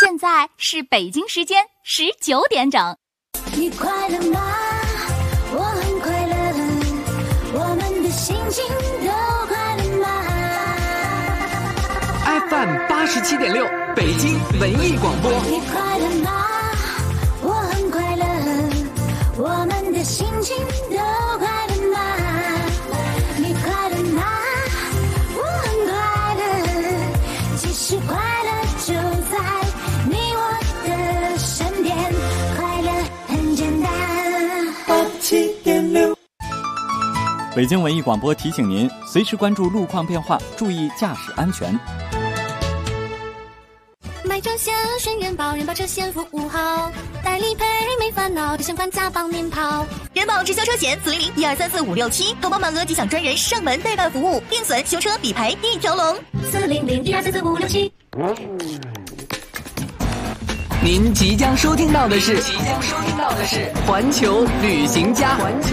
现在是北京时间19点整。 你快乐吗？我很快乐，我们的心情都快乐吗 ？FM 87.6，北京文艺广播。 你快乐吗？我很快乐，我们的心情都快乐吗？你快乐吗？我很快乐，其实快乐就在你我的身边，快乐很简单。87.6， 北京文艺广播提醒您，随时关注路况变化，注意驾驶安全。 买车险选人保，人保车险服务好，代理赔没烦恼，保险款加帮您跑。 人保直销车险400-1234-567，投保满额即享专人上门代办服务，定损修车理赔一条龙。 400-1234-567。 您即将收听到的是环球旅行家。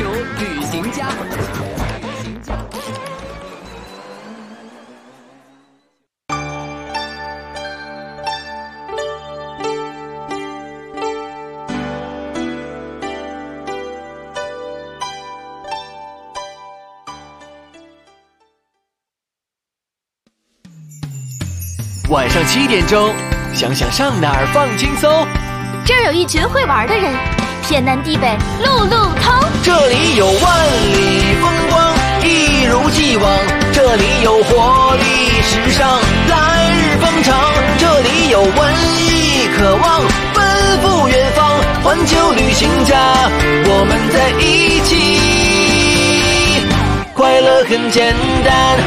晚上7点钟，想想上哪儿放轻松。 这儿有一群会玩的人，天南地北路路通。 这里有万里风光，一如既往。这里有活力时尚，来日方长。这里有文艺渴望，奔赴远方。环球旅行家，我们在一起，快乐很简单。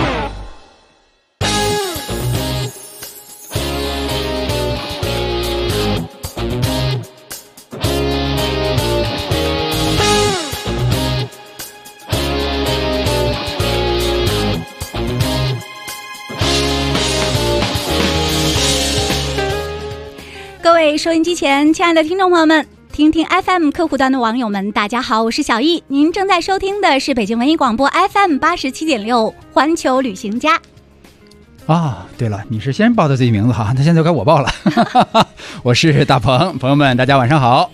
各位收音机前亲爱的听众朋友们，听听 FM 客户端的网友们，大家好，我是小易，您正在收听的是北京文艺广播 FM 87.6环球旅行家。 对了，你是先报的自己名字哈，那现在该我报了。我是大鹏，朋友们大家晚上好。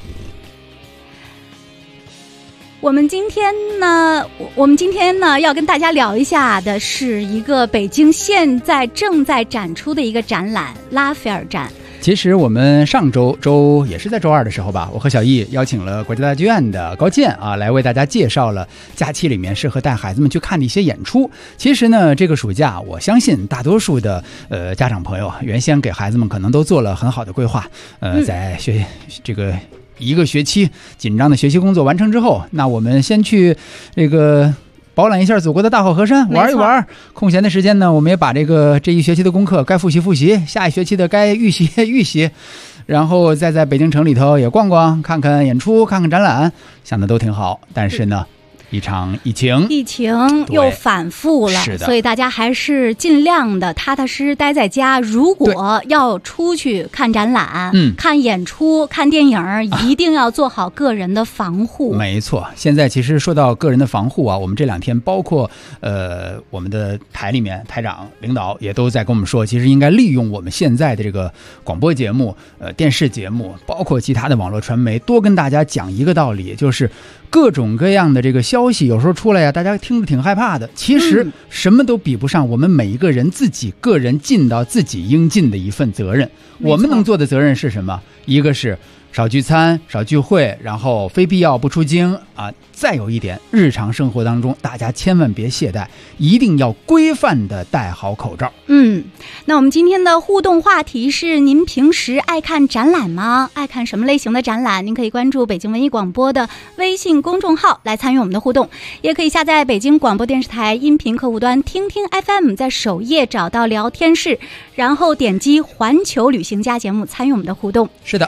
我们今天呢要跟大家聊一下的是一个北京现在正在展出的一个展览——拉斐尔展。 其实我们上周也是在周二的时候吧，我和小易邀请了国家大剧院的高健来为大家介绍了假期里面适合带孩子们去看的一些演出。其实呢，这个暑假我相信大多数的家长朋友原先给孩子们可能都做了很好的规划，在这个一个学期紧张的学习工作完成之后，那我们先去这个饱览一下祖国的大好河山，玩一玩。空闲的时间呢，我们也把这一学期的功课该复习，下一学期的该预习，然后再在北京城里头也逛逛，看看演出，看看展览，想的都挺好。但是呢，一场疫情又反复了，所以大家还是尽量的踏踏实实待在家。如果要出去看展览、看演出、看电影，一定要做好个人的防护。 没错，现在其实说到个人的防护我们这2天包括我们的台里面台长领导也都在跟我们说，其实应该利用我们现在的这个广播节目、电视节目，包括其他的网络传媒，多跟大家讲一个道理，就是各种各样的这个消息有时候出来大家听着挺害怕的，其实什么都比不上我们每一个人自己个人尽到自己应尽的一份责任。我们能做的责任是什么？一个是少聚餐、少聚会，然后非必要不出京再有一点，日常生活当中大家千万别懈怠，一定要规范的戴好口罩。 那我们今天的互动话题是：您平时爱看展览吗？爱看什么类型的展览？您可以关注北京文艺广播的微信公众号来参与我们的互动，也可以下载北京广播电视台音频客户端听听 FM， 在首页找到聊天室，然后点击环球旅行家节目参与我们的互动。 是的，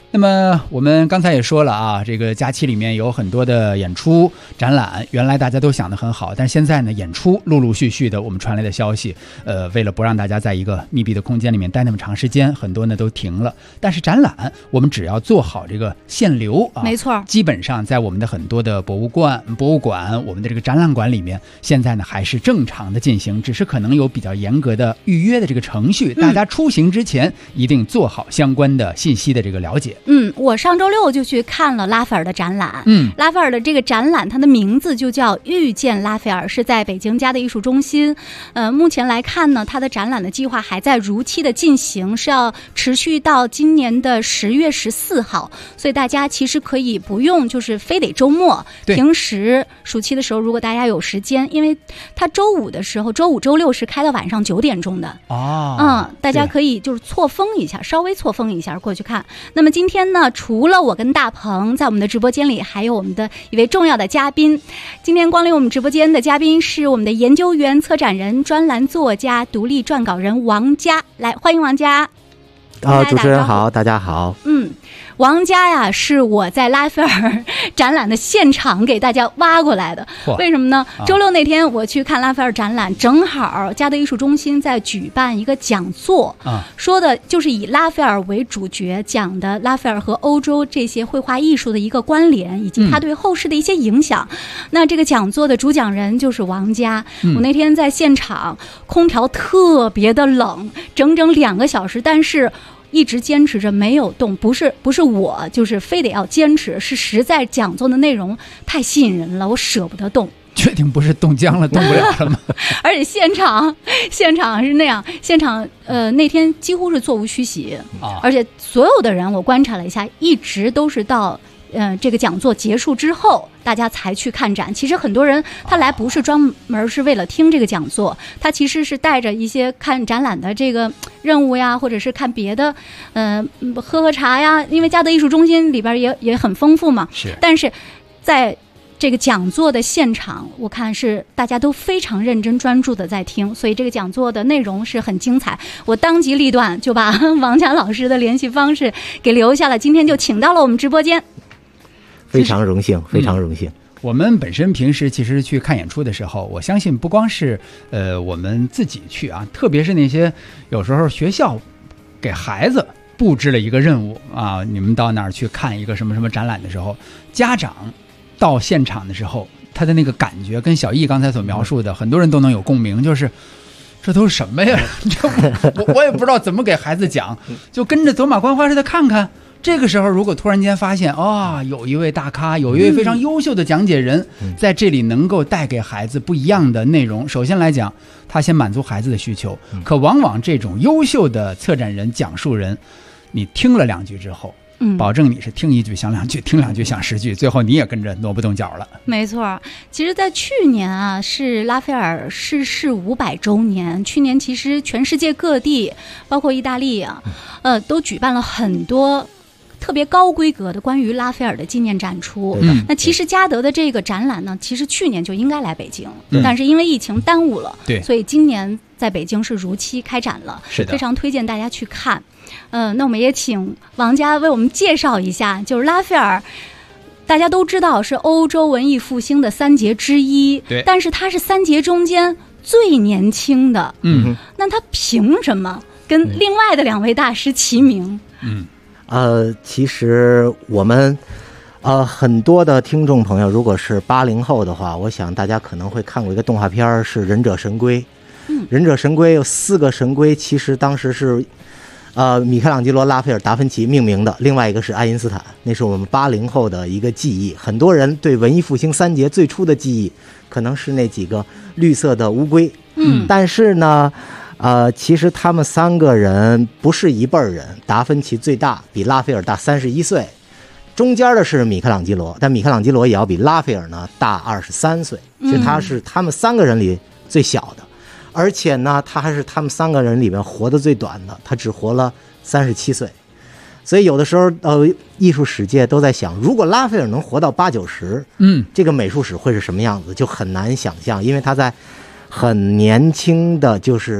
那么我们刚才也说了啊，这个假期里面有很多的演出展览，原来大家都想得很好，但是现在呢，演出陆陆续续的我们传来的消息，为了不让大家在一个密闭的空间里面待那么长时间，很多呢都停了。但是展览我们只要做好这个限流啊， 没错， 基本上在我们的很多的博物馆、我们的这个展览馆里面，现在呢还是正常的进行，只是可能有比较严格的预约的这个程序，大家出行之前一定做好相关的信息的这个了解。 我上周六就去看了拉斐尔的展览。拉斐尔的这个展览，它的名字就叫遇见拉斐尔，是在北京嘉德艺术中心。目前来看呢，它的展览的计划还在如期的进行，是要持续到今年的10月14号。所以大家其实可以不用就是非得周末，平时暑期的时候，如果大家有时间，因为它周五的时候，周五周六是开到晚上9点钟的。大家可以就是错峰一下，稍微错峰一下过去看。那么今天呢，除了我跟大鹏，在我们的直播间里还有我们的一位重要的嘉宾。今天光临我们直播间的嘉宾是我们的研究员、策展人、专栏作家、独立撰稿人王佳。来，欢迎王佳。 主持人好，大家好。 王佳呀，是我在拉斐尔展览的现场给大家挖过来的。为什么呢？周六那天我去看拉斐尔展览，正好嘉德艺术中心在举办一个讲座，说的就是以拉斐尔为主角，讲的拉斐尔和欧洲这些绘画艺术的一个关联，以及它对后世的一些影响。那这个讲座的主讲人就是王佳。我那天在现场，空调特别的冷，整整2个小时，但是一直坚持着没有动，不是我就是非得要坚持，是实在讲座的内容太吸引人了，我舍不得动。 确定不是冻僵了，动不了了吗？ 而且现场是那样，现场那天几乎是座无虚席，而且所有的人我观察了一下，一直都是到这个讲座结束之后，大家才去看展。其实很多人他来不是专门是为了听这个讲座，他其实是带着一些看展览的这个任务呀，或者是看别的，喝茶呀。因为嘉德艺术中心里边也很丰富嘛。但是在这个讲座的现场，我看是大家都非常认真专注的在听，所以这个讲座的内容是很精彩。我当机立断就把王佳老师的联系方式给留下了，今天就请到了我们直播间。 非常荣幸，非常荣幸。 我们本身平时其实去看演出的时候，我相信不光是我们自己去啊，特别是那些有时候学校给孩子布置了一个任务啊，你们到那儿去看一个什么什么展览的时候，家长到现场的时候，他的那个感觉跟小易刚才所描述的，很多人都能有共鸣，就是这都是什么呀？我也不知道怎么给孩子讲，就跟着走马观花似的看看。这个时候如果突然间发现有一位大咖，有一位非常优秀的讲解人在这里能够带给孩子不一样的内容，首先来讲他先满足孩子的需求，可往往这种优秀的策展人、讲述人，你听了2句之后，保证你是听1句想2句，听2句想10句，最后你也跟着挪不动脚了。 没错，其实在去年啊，是拉斐尔逝世500周年。去年其实全世界各地，包括意大利啊，都举办了很多特别高规格的关于拉斐尔的纪念展出。那其实嘉德的这个展览呢，其实去年就应该来北京，但是因为疫情耽误了，所以今年在北京是如期开展了，非常推荐大家去看。那我们也请王佳为我们介绍一下，就是拉斐尔大家都知道是欧洲文艺复兴的3杰之一，但是他是3杰中间最年轻的。那他凭什么跟另外的2位大师齐名？ 其实我们很多的听众朋友如果是80后的话，我想大家可能会看过一个动画片，是忍者神龟。忍者神龟有4个神龟，其实当时是米开朗基罗、拉斐尔、达芬奇命名的，另外一个是爱因斯坦，那是我们80后的一个记忆。很多人对文艺复兴3杰最初的记忆可能是那几个绿色的乌龟，但是呢其实他们3个人不是一辈儿人，达芬奇最大，比拉斐尔大31岁，中间的是米开朗基罗，但米开朗基罗也要比拉斐尔呢大23岁，其实他是他们3个人里最小的，而且呢他还是他们3个人里面活得最短的，他只活了37岁。所以有的时候艺术史界都在想，如果拉斐尔能活到80、90，这个美术史会是什么样子，就很难想象，因为他在很年轻的就是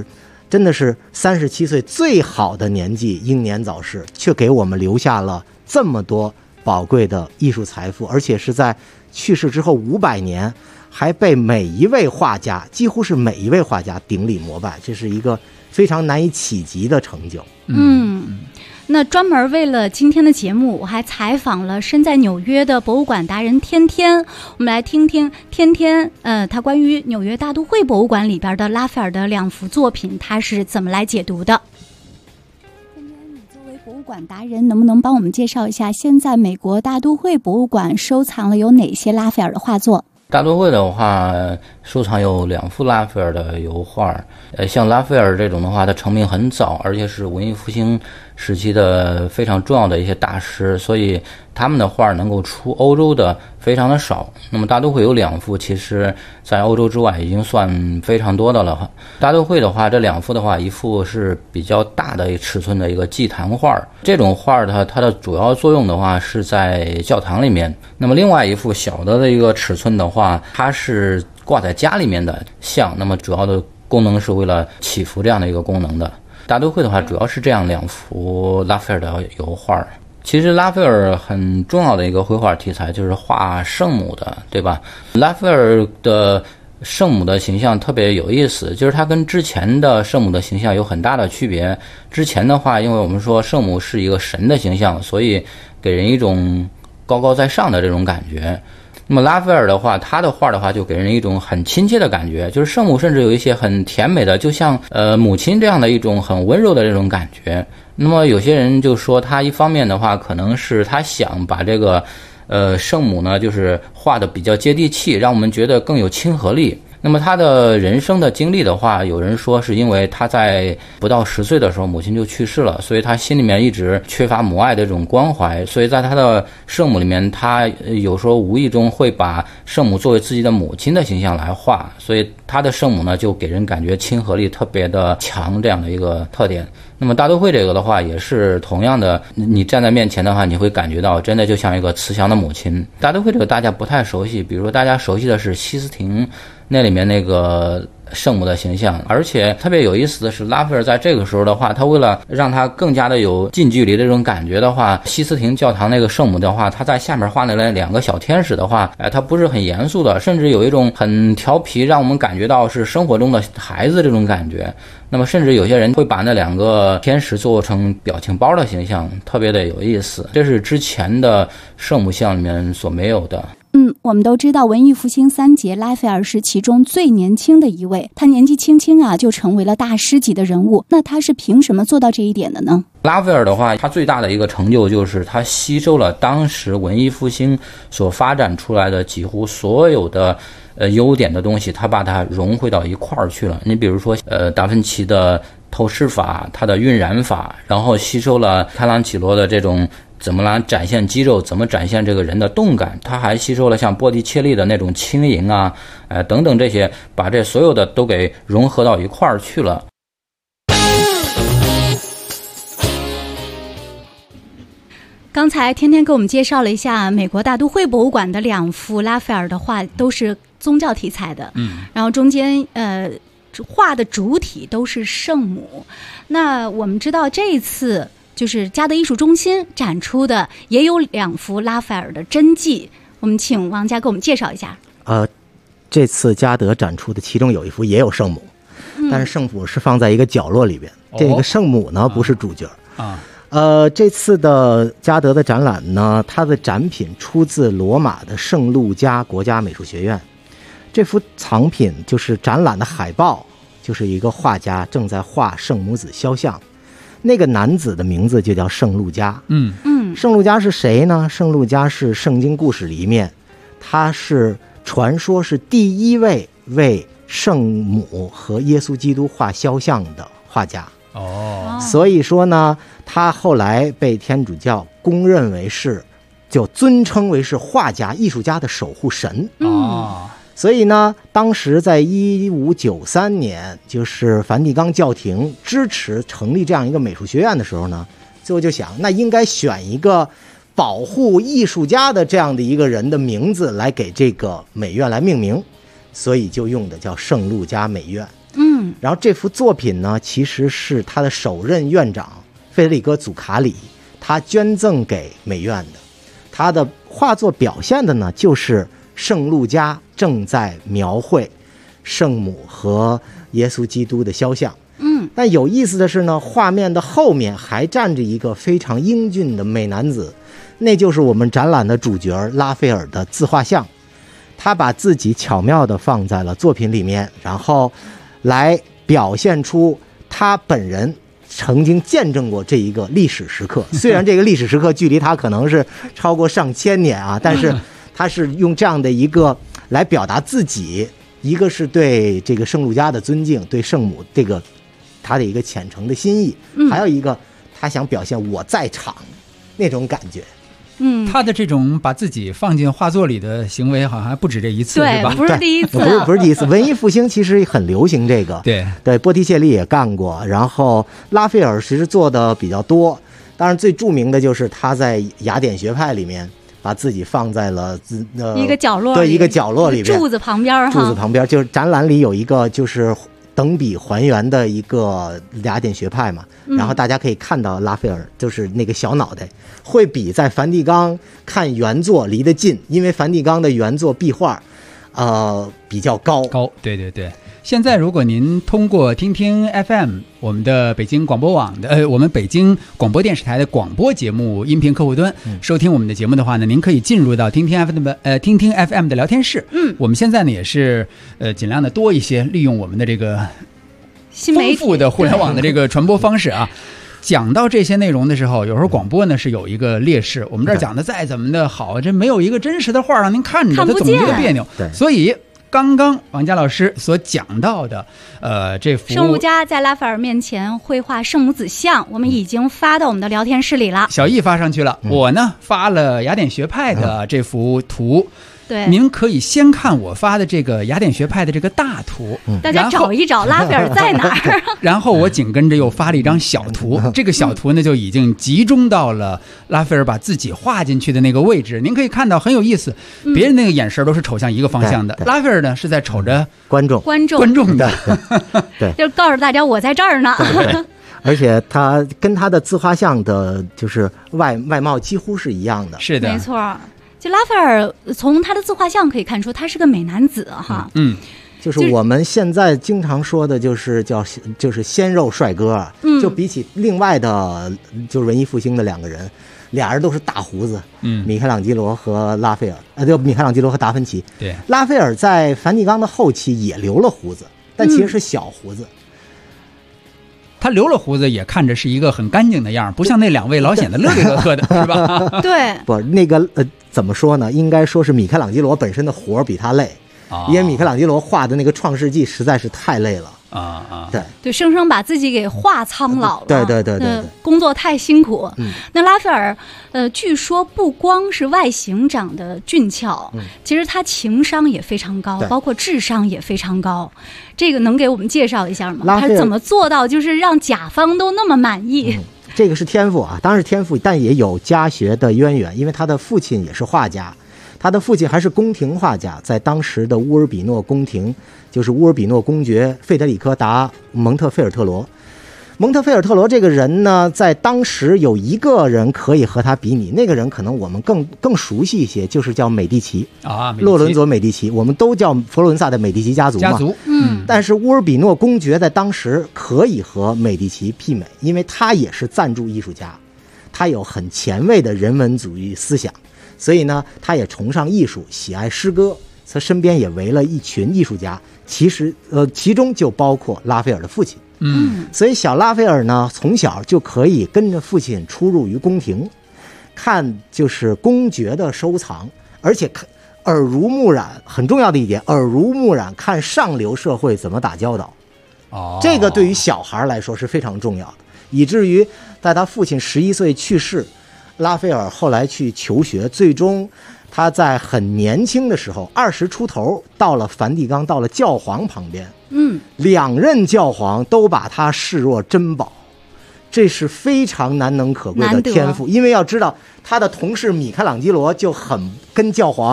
真的是37岁最好的年纪英年早逝，却给我们留下了这么多宝贵的艺术财富，而且是在去世之后500年还被每一位画家，几乎是每一位画家顶礼膜拜，这是一个非常难以企及的成就。 那专门为了今天的节目，我还采访了身在纽约的博物馆达人天天，我们来听听天天他关于纽约大都会博物馆里边的拉斐尔的2幅作品，他是怎么来解读的。天天，你作为博物馆达人，能不能帮我们介绍一下现在美国大都会博物馆收藏了有哪些拉斐尔的画作？ 大都会的话，收藏有2幅拉斐尔的油画。像拉斐尔这种的话，它成名很早，而且是文艺复兴时期的非常重要的一些大师，所以他们的画能够出欧洲的非常的少。那么大都会有2幅，其实在欧洲之外已经算非常多的了。大都会的话，这2幅的话，一幅是比较大的尺寸的一个祭坛画，这种画它的主要作用的话是在教堂里面。那么另外一幅小的一个尺寸的话，它是挂在家里面的像，那么主要的功能是为了祈福这样的一个功能的。大都会的话，主要是这样2幅拉斐尔的油画。其实拉斐尔很重要的一个绘画题材就是画圣母的，对吧？拉斐尔的圣母的形象特别有意思，就是它跟之前的圣母的形象有很大的区别。之前的话，因为我们说圣母是一个神的形象，所以给人一种高高在上的这种感觉。那么拉斐尔的话，他的画的话就给人一种很亲切的感觉，就是圣母甚至有一些很甜美的，就像母亲这样的一种很温柔的这种感觉。那么有些人就说他一方面的话，可能是他想把这个圣母呢，就是画的比较接地气，让我们觉得更有亲和力。那么他的人生的经历的话，有人说是因为他在不到10岁的时候母亲就去世了，所以他心里面一直缺乏母爱的这种关怀，所以在他的圣母里面，他有时候无意中会把圣母作为自己的母亲的形象来画，所以他的圣母呢就给人感觉亲和力特别的强这样的一个特点。那么大都会这个的话也是同样的，你站在面前的话，你会感觉到真的就像一个慈祥的母亲。大都会这个大家不太熟悉，比如说大家熟悉的是西斯廷那里面那个圣母的形象，而且特别有意思的是，拉斐尔在这个时候的话，他为了让他更加的有近距离的这种感觉的话，西斯廷教堂那个圣母的话，他在下面画那2个小天使的话，他不是很严肃的，甚至有一种很调皮，让我们感觉到是生活中的孩子这种感觉。那么甚至有些人会把那2个天使做成表情包的形象，特别的有意思，这是之前的圣母像里面所没有的。 我们都知道文艺复兴3杰，拉斐尔是其中最年轻的一位，他年纪轻轻就成为了大师级的人物。那他是凭什么做到这一点的呢？ 拉斐尔的话，他最大的一个成就就是他吸收了当时文艺复兴所发展出来的几乎所有的优点的东西，他把它融汇到一块儿去了。你比如说达芬奇的透视法，他的晕染法，然后吸收了开朗基罗的这种怎么来展现肌肉，怎么展现这个人的动感，他还吸收了像波提切利的那种轻盈啊，等等这些，把这所有的都给融合到一块儿去了。 刚才天天给我们介绍了一下美国大都会博物馆的2幅拉斐尔的画，都是宗教题材的，然后中间画的主体都是圣母。那我们知道这一次就是嘉德艺术中心展出的也有2幅拉斐尔的真迹，我们请王佳给我们介绍一下。 这次嘉德展出的其中有一幅也有圣母，但是圣母是放在一个角落里边，这个圣母呢不是主角啊。这次的嘉德的展览呢，它的展品出自罗马的圣路加国家美术学院。这幅藏品就是展览的海报，就是一个画家正在画圣母子肖像，那个男子的名字就叫圣路加。圣路加是谁呢？圣路加是圣经故事里面，他是传说是第一位为圣母和耶稣基督画肖像的画家。所以说呢，他后来被天主教公认为是，就尊称为是画家、艺术家的守护神。所以呢，当时在1593年，就是梵蒂冈教廷支持成立这样一个美术学院的时候呢，最后就想，那应该选一个保护艺术家的这样的一个人的名字来给这个美院来命名，所以就用的叫圣路加美院。 然后这幅作品呢，其实是他的首任院长费德里戈·祖卡里他捐赠给美院的。他的画作表现的呢，就是圣路加正在描绘圣母和耶稣基督的肖像。但有意思的是呢，画面的后面还站着一个非常英俊的美男子，那就是我们展览的主角拉斐尔的自画像。他把自己巧妙地放在了作品里面，然后来表现出他本人曾经见证过这一个历史时刻。虽然这个历史时刻距离他可能是超过上千年啊，但是他是用这样的一个来表达自己，一个是对这个圣路加的尊敬，对圣母这个他的一个虔诚的心意，还有一个他想表现我在场那种感觉。 他的这种把自己放进画作里的行为，好像还不止这一次， 对， 是吧？ 不是第一次， 不是第一次。文艺复兴其实很流行这个，对，波提切利也干过，然后拉斐尔其实做的比较多。当然，最著名的就是他在雅典学派里面把自己放在了一个角落里， 对，一个角落里边， 柱子旁边， 柱子旁边，就是展览里有一个就是等比还原的一个雅典学派嘛，然后大家可以看到拉斐尔就是那个小脑袋会比在梵蒂冈看原作离得近，因为梵蒂冈的原作壁画比较高， 对。现在如果您通过听听 FM 我们的北京广播网的我们北京广播电视台的广播节目音频客户端收听我们的节目的话呢，您可以进入到听听 FM 的聊天室。我们现在呢也是尽量的多一些利用我们的这个丰富的互联网的这个传播方式啊。讲到这些内容的时候，有时候广播呢是有一个劣势，我们这儿讲的再怎么的好，这没有一个真实的画让您看着，它总觉得别扭。所以刚刚王佳老师所讲到的，这幅圣路加在拉斐尔面前绘画圣母子像，我们已经发到我们的聊天室里了。 小易发上去了，我呢发了雅典学派的这幅图。 对， 您可以先看我发的这个雅典学派的这个大图， 大家找一找拉斐尔在哪儿。 然后我紧跟着又发了一张小图，这个小图呢就已经集中到了拉斐尔把自己画进去的那个位置。您可以看到很有意思，别人那个眼神都是瞅向一个方向的，拉斐尔呢是在瞅着观众的， 对， 就告诉大家我在这儿呢。 对，而且他跟他的自画像的就是外貌几乎是一样的， 是的， 没错。就拉斐尔从他的自画像可以看出他是个美男子哈， 就是我们现在经常说的就是就是鲜肉帅哥，就比起另外的就是文艺复兴的两个人，俩人都是大胡子，米开朗基罗和拉斐尔，就米开朗基罗和达芬奇。 对， 拉斐尔在梵蒂冈的后期也留了胡子，但其实是小胡子。 他留了胡子也看着是一个很干净的样，不像那两位老显得乐乐呵呵的，是吧？ 对， 不，那个怎么说呢？应该说是米开朗基罗本身的活比他累，因为米开朗基罗画的那个《创世纪》实在是太累了。对， 生生把自己给画苍老了。 对， 工作太辛苦。那拉斐尔，据说不光是外形长得俊俏，其实他情商也非常高，包括智商也非常高。这个能给我们介绍一下吗？他怎么做到就是让甲方都那么满意？ 这个是天赋啊，当然是天赋，但也有家学的渊源，因为他的父亲也是画家。他的父亲还是宫廷画家，在当时的乌尔比诺宫廷，就是乌尔比诺公爵费德里科·达蒙特菲尔特罗。蒙特菲尔特罗这个人呢，在当时有一个人可以和他比拟，那个人可能我们更熟悉一些，就是叫美第奇啊，洛伦佐·美第奇，我们都叫佛罗伦萨的美第奇家族嘛。但是乌尔比诺公爵在当时可以和美第奇媲美，因为他也是赞助艺术家，他有很前卫的人文主义思想。所以呢，他也崇尚艺术，喜爱诗歌，他身边也围了一群艺术家，其中就包括拉斐尔的父亲。所以小拉斐尔呢，从小就可以跟着父亲出入于宫廷，看就是公爵的收藏，而且耳濡目染，很重要的一点，耳濡目染看上流社会怎么打交道。这个对于小孩来说是非常重要的，以至于在他父亲11岁去世，拉斐尔后来去求学，最终他在很年轻的时候20出头到了梵蒂冈，到了教皇旁边，两任教皇都把他视若珍宝，这是非常难能可贵的天赋。因为要知道他的同事米开朗基罗就跟教皇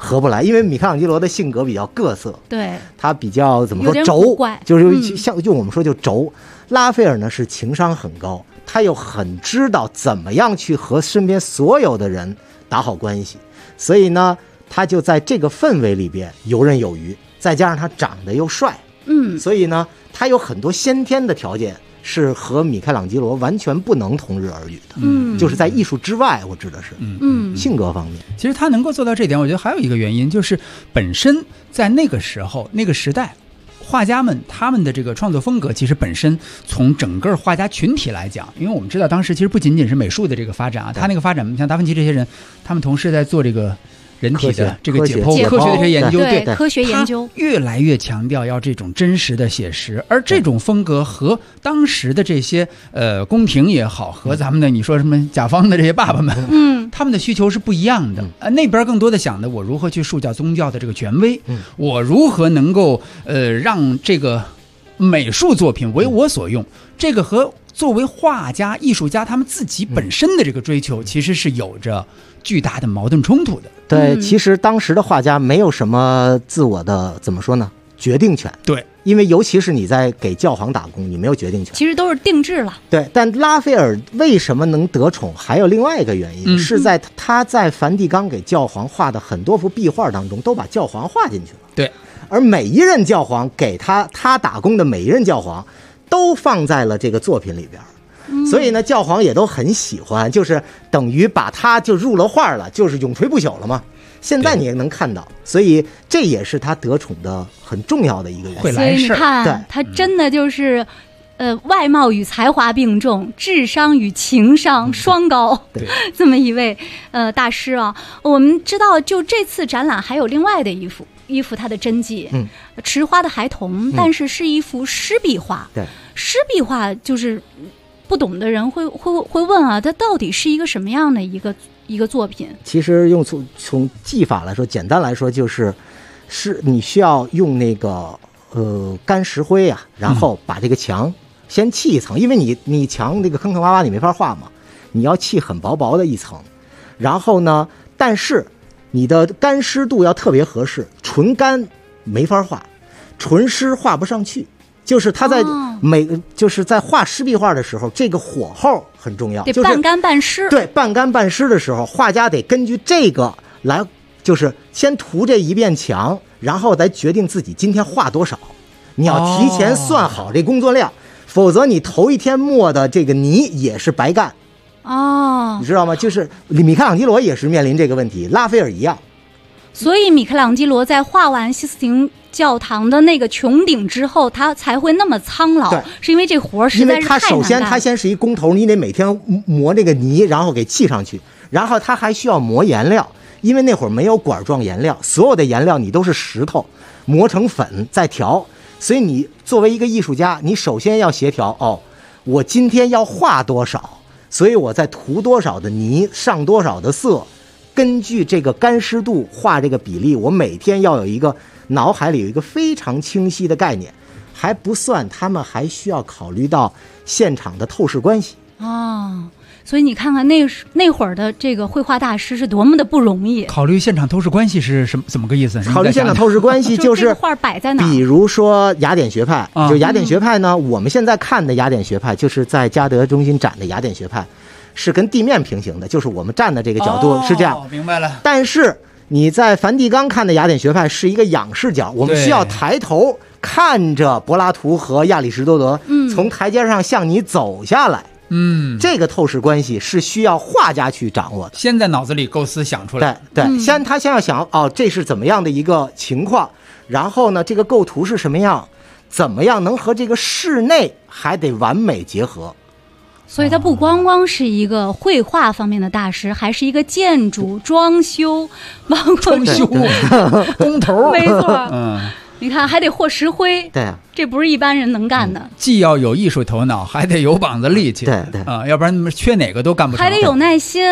合不来，因为米开朗基罗的性格比较各色， 对， 他比较怎么说有点轴古怪， 就是像用我们说就轴。拉斐尔呢是情商很高，他又很知道怎么样去和身边所有的人打好关系，所以呢，他就在这个氛围里边游刃有余，再加上他长得又帅，所以呢，他有很多先天的条件是和米开朗基罗完全不能同日而语的，就是在艺术之外，我指的是，性格方面。 其实他能够做到这点，我觉得还有一个原因，就是本身在那个时候那个时代，画家们他们的这个创作风格，其实本身从整个画家群体来讲，因为我们知道当时其实不仅仅是美术的这个发展啊，他那个发展，像达芬奇这些人，他们同时在做这个人体的这个解剖科学的这些研究，对科学研究， 越来越强调要这种真实的写实，而这种风格和当时的这些宫廷也好，和咱们的你说什么甲方的这些爸爸们，他们的需求是不一样的。那边更多的想的，我如何去塑造宗教的这个权威，我如何能够让这个美术作品为我所用，这个和作为画家、艺术家他们自己本身的这个追求，其实是有着巨大的矛盾冲突的。 对，其实当时的画家没有什么自我的怎么说呢，决定权。 对， 因为尤其是你在给教皇打工，你没有决定权， 其实都是定制了。 对，但拉斐尔为什么能得宠，还有另外一个原因，是在他在梵蒂冈给教皇画的很多幅壁画当中，都把教皇画进去了。 对， 而每一任教皇给他打工的每一任教皇，都放在了这个作品里边。所以呢，教皇也都很喜欢，就是等于把他就入了画了，就是永垂不朽了嘛。现在你也能看到，所以这也是他得宠的很重要的一个原因。 所以你看，他真的就是外貌与才华并重，智商与情商双高，这么一位大师啊。我们知道，就这次展览还有另外的一幅他的真迹，池花的孩童，但是是一幅湿壁画。 对， 湿壁画就是不懂的人会问啊，它到底是一个什么样的一个作品？ 其实从技法来说，简单来说就是你需要用那个干石灰啊，然后把这个墙先砌一层，因为你墙那个坑坑洼洼你没法画嘛，你要砌很薄薄的一层，然后呢，但是你的干湿度要特别合适，纯干没法画，纯湿画不上去。就是他在就是在画湿壁画的时候，这个火候很重要， 得半干半湿。 对，半干半湿的时候，画家得根据这个来，就是先涂这一遍墙，然后再决定自己今天画多少。你要提前算好这工作量，否则你头一天抹的这个泥也是白干。你知道吗？就是米开朗基罗也是面临这个问题，拉斐尔一样。 所以米开朗基罗在画完西斯廷教堂的那个穹顶之后，他才会那么苍老，是因为这活实在是太难干。因为他首先他先是一工头，你得每天磨这个泥，然后给砌上去，然后他还需要磨颜料，因为那会儿没有管状颜料，所有的颜料你都是石头磨成粉再调，所以你作为一个艺术家，你首先要协调我今天要画多少，所以我在涂多少的泥，上多少的色，根据这个干湿度画这个比例，我每天要有一个脑海里有一个非常清晰的概念，还不算他们还需要考虑到现场的透视关系。 所以你看看那会儿的这个绘画大师是多么的不容易。 考虑现场透视关系是怎么个意思？ 考虑现场透视关系就是画摆在哪？ 比如说雅典学派，就雅典学派呢，我们现在看的雅典学派就是在嘉德中心展的雅典学派，是跟地面平行的，就是我们站的这个角度是这样。 明白了。 但是你在梵蒂冈看的雅典学派是一个仰视角，我们需要抬头看着柏拉图和亚里士多德从台阶上向你走下来。这个透视关系是需要画家去掌握的， 先在脑子里构思想出来。 对，他先要想这是怎么样的一个情况，然后呢，这个构图是什么样，怎么样能和这个室内还得完美结合。 所以他不光光是一个绘画方面的大师，还是一个建筑、装修，包括装修工头， 没错。你看还得和石灰， 对， 这不是一般人能干的。 既要有艺术头脑，还得有膀子力气， 对要不然缺哪个都干不成。 还得有耐心。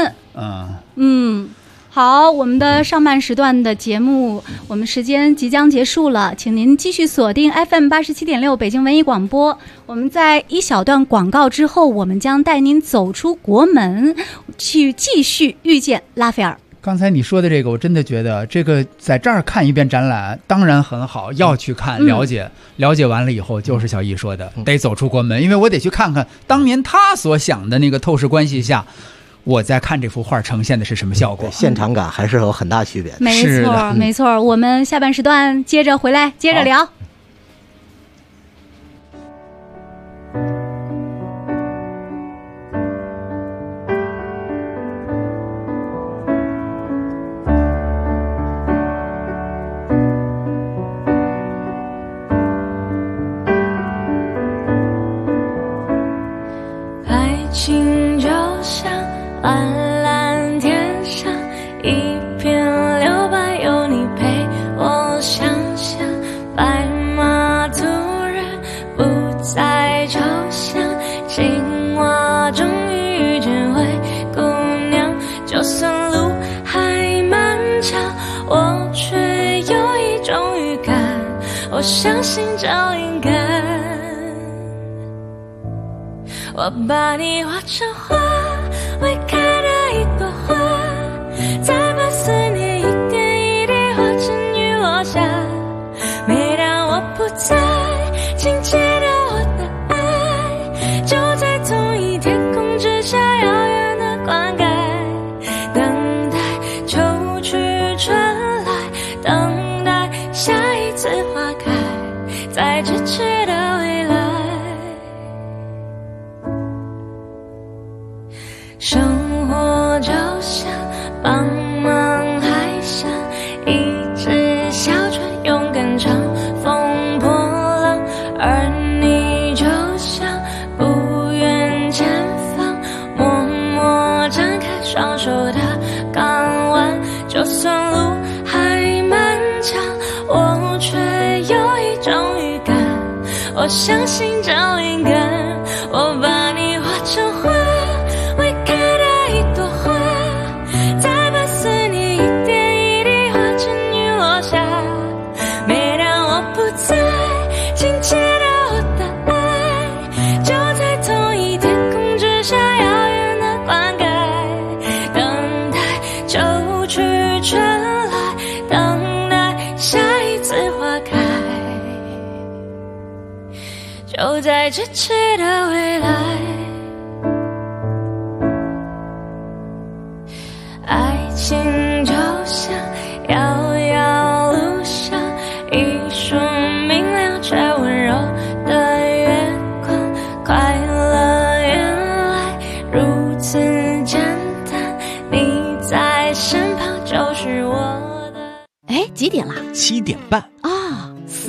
好，我们的上半时段的节目，我们时间即将结束了，请您继续锁定 FM87.6 北京文艺广播。我们在一小段广告之后，我们将带您走出国门，去继续遇见拉斐尔。 刚才你说的这个，我真的觉得这个在这儿看一遍展览当然很好，要去看了解，了解完了以后就是小易说的，得走出国门，因为我得去看看当年他所想的那个透视关系下，我在看这幅画呈现的是什么效果， 现场感还是有很大区别的。 没错，没错。我们下半时段接着回来，接着聊。 情就像蓝蓝天上一片留白，有你陪我想象，白马突然不再抽象，青蛙终于遇见灰姑娘，就算路还漫长，我却有一种预感，我相信找灵感，我把你画成花，未开的一朵花，再把思念一点一滴化成雨落下。每当我不在，请记得我的爱，就在同一天空之下遥远的灌溉，等待秋去春来，等待下一次花开，在咫尺的未来。生活就像茫茫海上一只小船，勇敢乘风破浪，而你就像不远前方默默张开双手的港湾，就算路还漫长，我却有一种预感，我相信找灵感，我把你画成花，未开的一朵花，再把思念一点一滴化成雨落下。每当我不在，请记得我的爱，就在同一天空之下遥远的灌溉，等待秋去春来，等待下一次花开，就在咫尺的未来。爱情就像遥遥路上一束明亮却温柔的月光，快乐原来如此简单，你在身旁就是我的。 哎，几点啦 ？7点半啊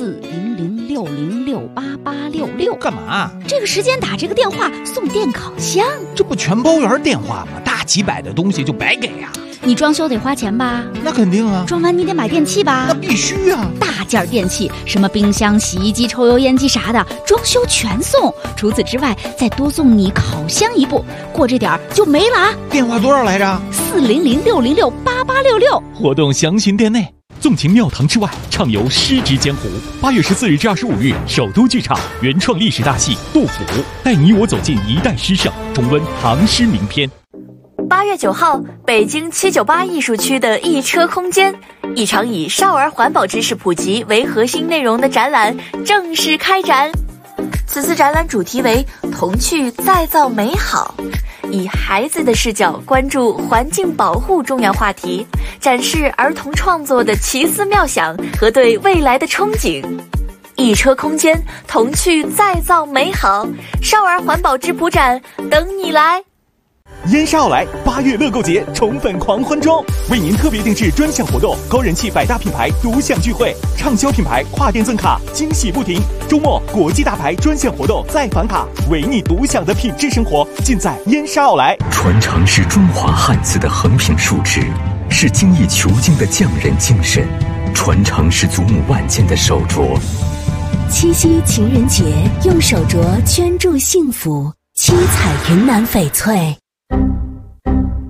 ！40060688866， 干嘛？ 这个时间打这个电话送电烤箱， 这不全包圆电话吗？大几百的东西就白给呀！ 你装修得花钱吧？ 那肯定啊！ 装完你得买电器吧？ 那必须啊！ 大件电器，什么冰箱、洗衣机、抽油烟机啥的，装修全送。除此之外，再多送你烤箱一部，过这点就没了啊！ 电话多少来着 ？40060688866。 活动详询店内。纵情庙堂之外，畅游诗之江湖。8月14日至25日，首都剧场原创历史大戏《杜甫》，带你我走进一代诗圣，重温唐诗名篇。 8月9号，北京798艺术区的一车空间，一场以少儿环保知识普及为核心内容的展览正式开展。此次展览主题为童趣再造美好，以孩子的视角关注环境保护重要话题，展示儿童创作的奇思妙想和对未来的憧憬。一车空间，童趣再造美好，少儿环保质朴展等你来。 燕莎奥莱8月乐购节宠粉狂欢中，为您特别定制专项活动，高人气百大品牌独享聚会，畅销品牌跨店赠卡，惊喜不停。周末国际大牌专项活动再返卡，为你独享的品质生活尽在燕莎奥莱。 传承是中华汉字的横平竖直，是精益求精的匠人精神，传承是祖母万件的手镯。 七夕情人节，用手镯圈住幸福，七彩云南翡翠。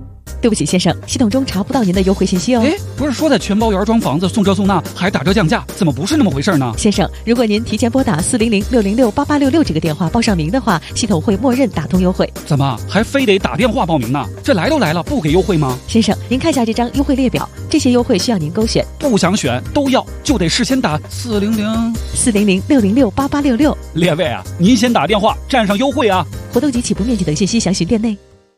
对不起，先生，系统中查不到您的优惠信息哦。 哎，不是说的全包原装房子送这送那，还打折降价，怎么不是那么回事呢？ 先生，如果您提前拨打400-606-8866这个电话报上名的话，系统会默认打通优惠。 怎么还非得打电话报名呢？这来都来了，不给优惠吗？ 先生，您看一下这张优惠列表，这些优惠需要您勾选。 不想选都要，就得事先打 400-606-8866。 列位啊，您先打电话占上优惠啊！ 活动及起步面积等信息详询店内。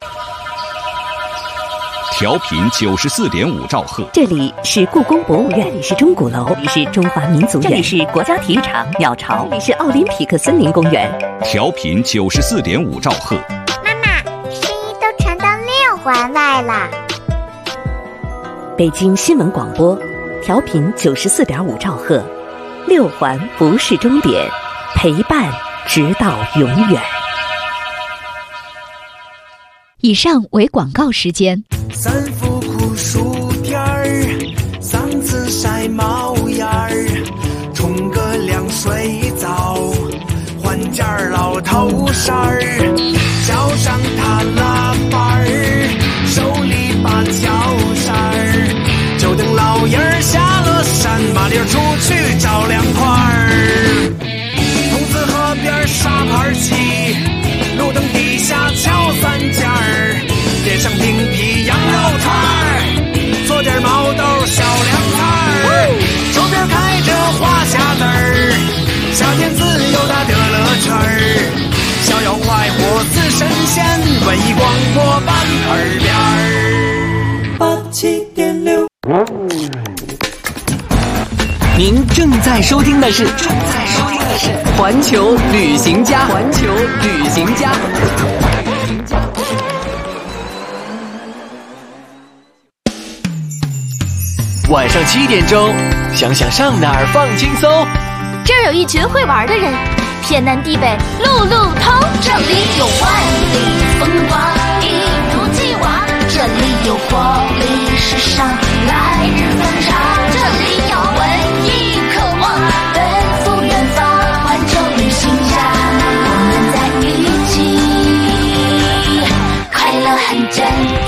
调频94.5兆赫， 这里是故宫博物院，这里是钟鼓楼，这里是中华民族院，这里是国家体育场鸟巢，这里是奥林匹克森林公园。 调频94.5兆赫。 妈妈，声音都传到6环外了。 北京新闻广播，调频94.5兆赫，6环不是终点，陪伴直到永远。 以上为广告时间。 三伏酷暑天儿，3次晒冒烟儿，冲个凉水澡，换件老头衫儿，脚上踏拉板儿，手里把小扇儿，就等老爷儿下了山，麻溜出去找凉快儿。筒子河边沙盘棋，路灯底下敲三件儿，点上冰皮羊肉串儿，做点毛豆小凉菜儿，周边开着花匣子儿，夏天自由它的乐趣儿，逍遥快活似神仙，文艺广播版耳边儿。87.6。 您正在收听的是环球旅行家。 晚上7点钟，想想上哪儿放轻松。 这儿有一群会玩的人，天南地北路路通。这里有万里风光，一如既往。这里有活力时尚，来日方长。这里有文艺渴望，奔赴远方。环球旅行家，我们在一起，快乐很简单。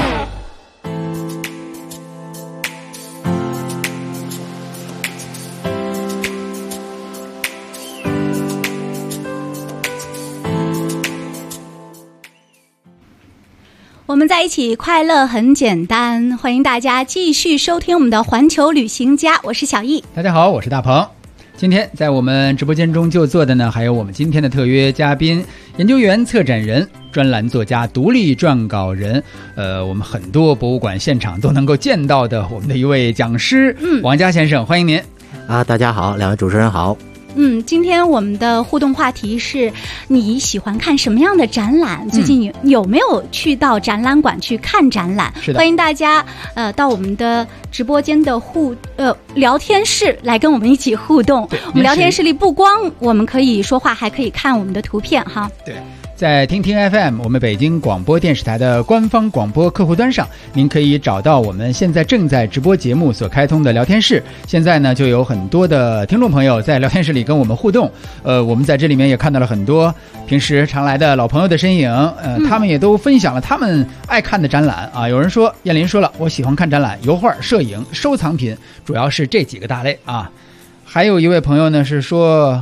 我们在一起，快乐很简单。欢迎大家继续收听我们的环球旅行家，我是小易。 大家好，我是大鹏。今天在我们直播间中就坐的呢，还有我们今天的特约嘉宾，研究员、策展人、专栏作家、独立撰稿人，我们很多博物馆现场都能够见到的我们的一位讲师，王佳先生，欢迎您。 大家好，两位主持人好。 今天我们的互动话题是你喜欢看什么样的展览？最近有没有去到展览馆去看展览？ 是的， 欢迎大家到我们的直播间的聊天室来跟我们一起互动。我们聊天室里不光我们可以说话，还可以看我们的图片哈。 对。在听听 FM 我们北京广播电视台的官方广播客户端上，您可以找到我们现在正在直播节目所开通的聊天室。现在呢就有很多的听众朋友在聊天室里跟我们互动，我们在这里面也看到了很多平时常来的老朋友的身影，他们也都分享了他们爱看的展览啊。有人说，燕林说了，我喜欢看展览、油画、摄影、收藏品，主要是这几个大类啊。还有一位朋友呢是说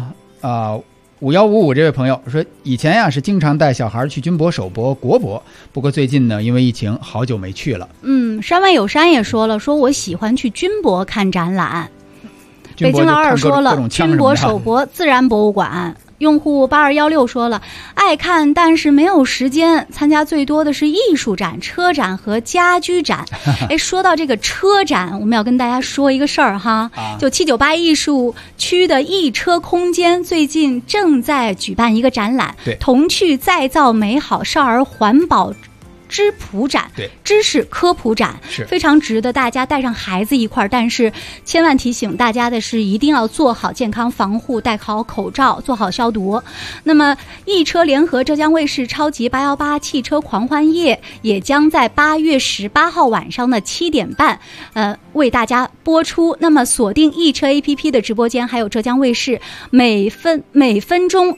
5155这位朋友说，以前呀是经常带小孩去军博、首博、国博，不过最近呢因为疫情好久没去了。 山外有山也说了，说我喜欢去军博看展览。北京老二说了，军博、首博、自然博物馆。用户8216说了，爱看但是没有时间，参加最多的是艺术展、车展和家居展。说到这个车展，我们要跟大家说一个事儿哈，就798艺术区的艺车空间最近正在举办一个展览，童趣再造美好少儿环保知普展，知识科普展，非常值得大家带上孩子一块儿。但是千万提醒大家的是，一定要做好健康防护，戴好口罩，做好消毒。那么易车联合浙江卫视超级818汽车狂欢夜也将在8月18号晚上的7点半为大家播出。那么锁定易车 APP 的直播间，还有浙江卫视每分钟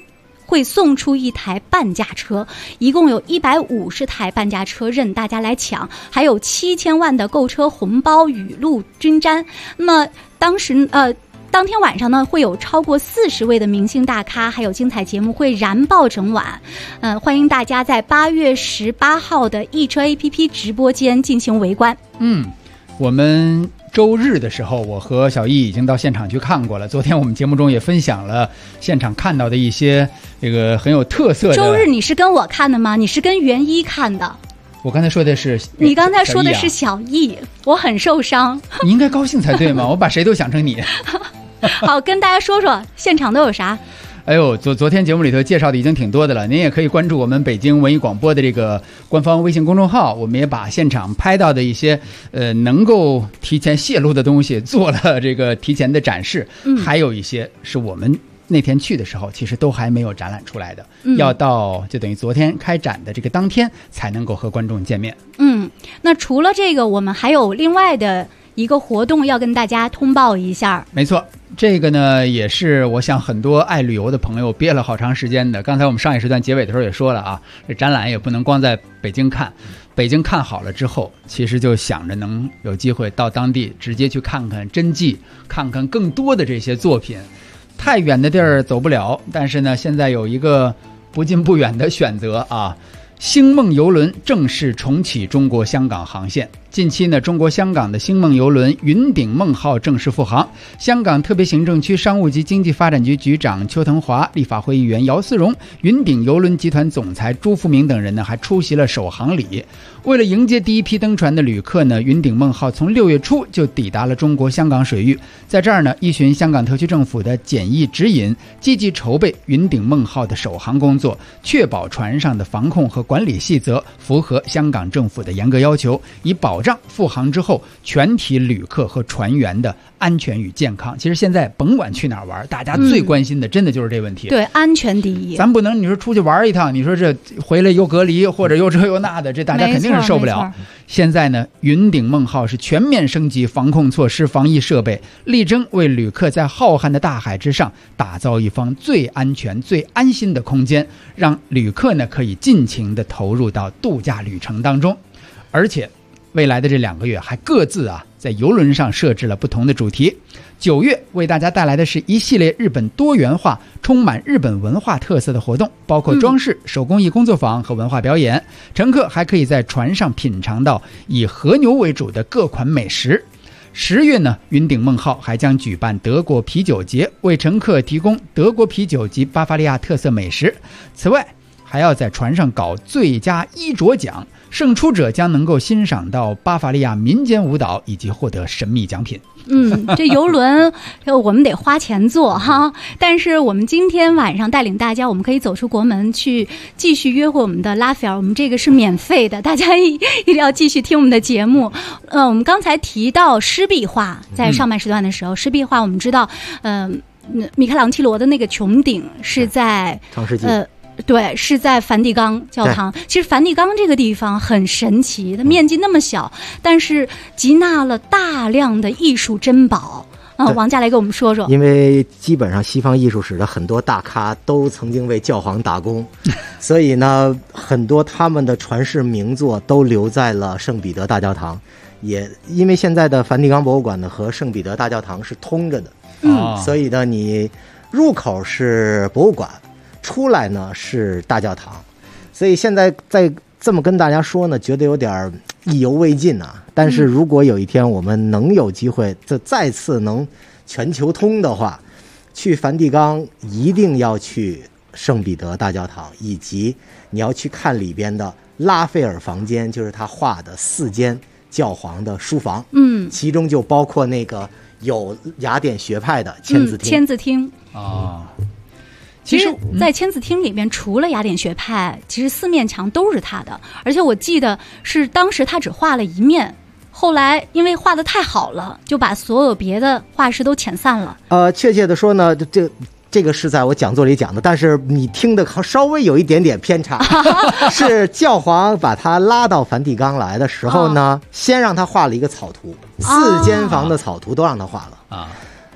会送出1台半价车，一共有150台半价车任大家来抢，还有7000万的购车红包雨露均沾。那么当天晚上呢，会有超过40位的明星大咖，还有精彩节目会燃爆整晚。欢迎大家在8月18号的易车 APP 直播间进行围观。 我们周日的时候，我和小易已经到现场去看过了。昨天我们节目中也分享了现场看到的一些这个很有特色的。 周日你是跟我看的吗？你是跟袁一看的？ 我刚才说的是你刚才说的是小易，我很受伤。 你应该高兴才对嘛，我把谁都想成你。 好，跟大家说说现场都有啥。 哎呦，昨天节目里头介绍的已经挺多的了，您也可以关注我们北京文艺广播的这个官方微信公众号，我们也把现场拍到的一些能够提前泄露的东西做了这个提前的展示，还有一些是我们那天去的时候其实都还没有展览出来的，要到就等于昨天开展的这个当天才能够和观众见面。 那除了这个，我们还有另外的一个活动要跟大家通报一下。 没错，这个呢也是我想很多爱旅游的朋友憋了好长时间的。刚才我们上一时段结尾的时候也说了啊，这展览也不能光在北京看，北京看好了之后，其实就想着能有机会到当地直接去看看真迹，看看更多的这些作品。太远的地儿走不了，但是呢现在有一个不近不远的选择啊，星梦邮轮正式重启中国香港航线。近期呢，中国香港的星梦邮轮云顶梦号正式复航。香港特别行政区商务及经济发展局局长邱腾华、立法会议员姚思荣、云顶邮轮集团总裁朱福明等人呢，还出席了首航礼。为了迎接第一批登船的旅客呢，云顶梦号从6月初就抵达了中国香港水域。在这儿呢，依循香港特区政府的检疫指引，积极筹备云顶梦号的首航工作，确保船上的防控和管理细则符合香港政府的严格要求，以保障复航之后全体旅客和船员的安全与健康。其实现在甭管去哪儿玩，大家最关心的真的就是这问题。 对，安全第一。 咱不能你说出去玩一趟，你说这回来又隔离或者又这又那的，这大家肯定是受不了。现在呢，云顶梦号是全面升级防控措施、防疫设备，力争为旅客在浩瀚的大海之上打造一方最安全、最安心的空间，让旅客呢可以尽情地投入到度假旅程当中。而且未来的这2个月还各自在邮轮上设置了不同的主题。9月为大家带来的是一系列日本多元化、充满日本文化特色的活动，包括装饰、手工艺工作坊和文化表演。乘客还可以在船上品尝到以和牛为主的各款美食。10月呢，云顶梦号还将举办德国啤酒节，为乘客提供德国啤酒及巴伐利亚特色美食。此外，还要在船上搞最佳衣着奖，胜出者将能够欣赏到巴伐利亚民间舞蹈以及获得神秘奖品。 这游轮我们得花钱坐哈，但是我们今天晚上带领大家，我们可以走出国门去继续约会我们的拉斐尔，我们这个是免费的，大家一定要继续听我们的节目。我们刚才提到湿壁画，在上半时段的时候，湿壁画我们知道，米开朗基罗的那个穹顶是在创世纪。 对，是在梵蒂冈教堂。其实梵蒂冈这个地方很神奇，它面积那么小，但是集纳了大量的艺术珍宝。王家来给我们说说。 因为基本上西方艺术史的很多大咖都曾经为教皇打工，所以呢，很多他们的传世名作都留在了圣彼得大教堂。也因为现在的梵蒂冈博物馆呢和圣彼得大教堂是通着的，所以呢，你入口是博物馆，出来呢是大教堂，所以现在在这么跟大家说呢，觉得有点意犹未尽啊。但是如果有一天我们能有机会再次能全球通的话，去梵蒂冈一定要去圣彼得大教堂，以及你要去看里边的拉斐尔房间，就是他画的4间教皇的书房，其中就包括那个有雅典学派的签字厅。 签字厅其实在签字厅里面，除了雅典学派，其实4面墙都是他的，而且我记得是当时他只画了1面，后来因为画得太好了，就把所有别的画师都遣散了。 确切的说呢，这个是在我讲座里讲的，但是你听的稍微有一点点偏差。是教皇把他拉到梵蒂冈来的时候呢，先让他画了一个草图，4间房的草图都让他画了。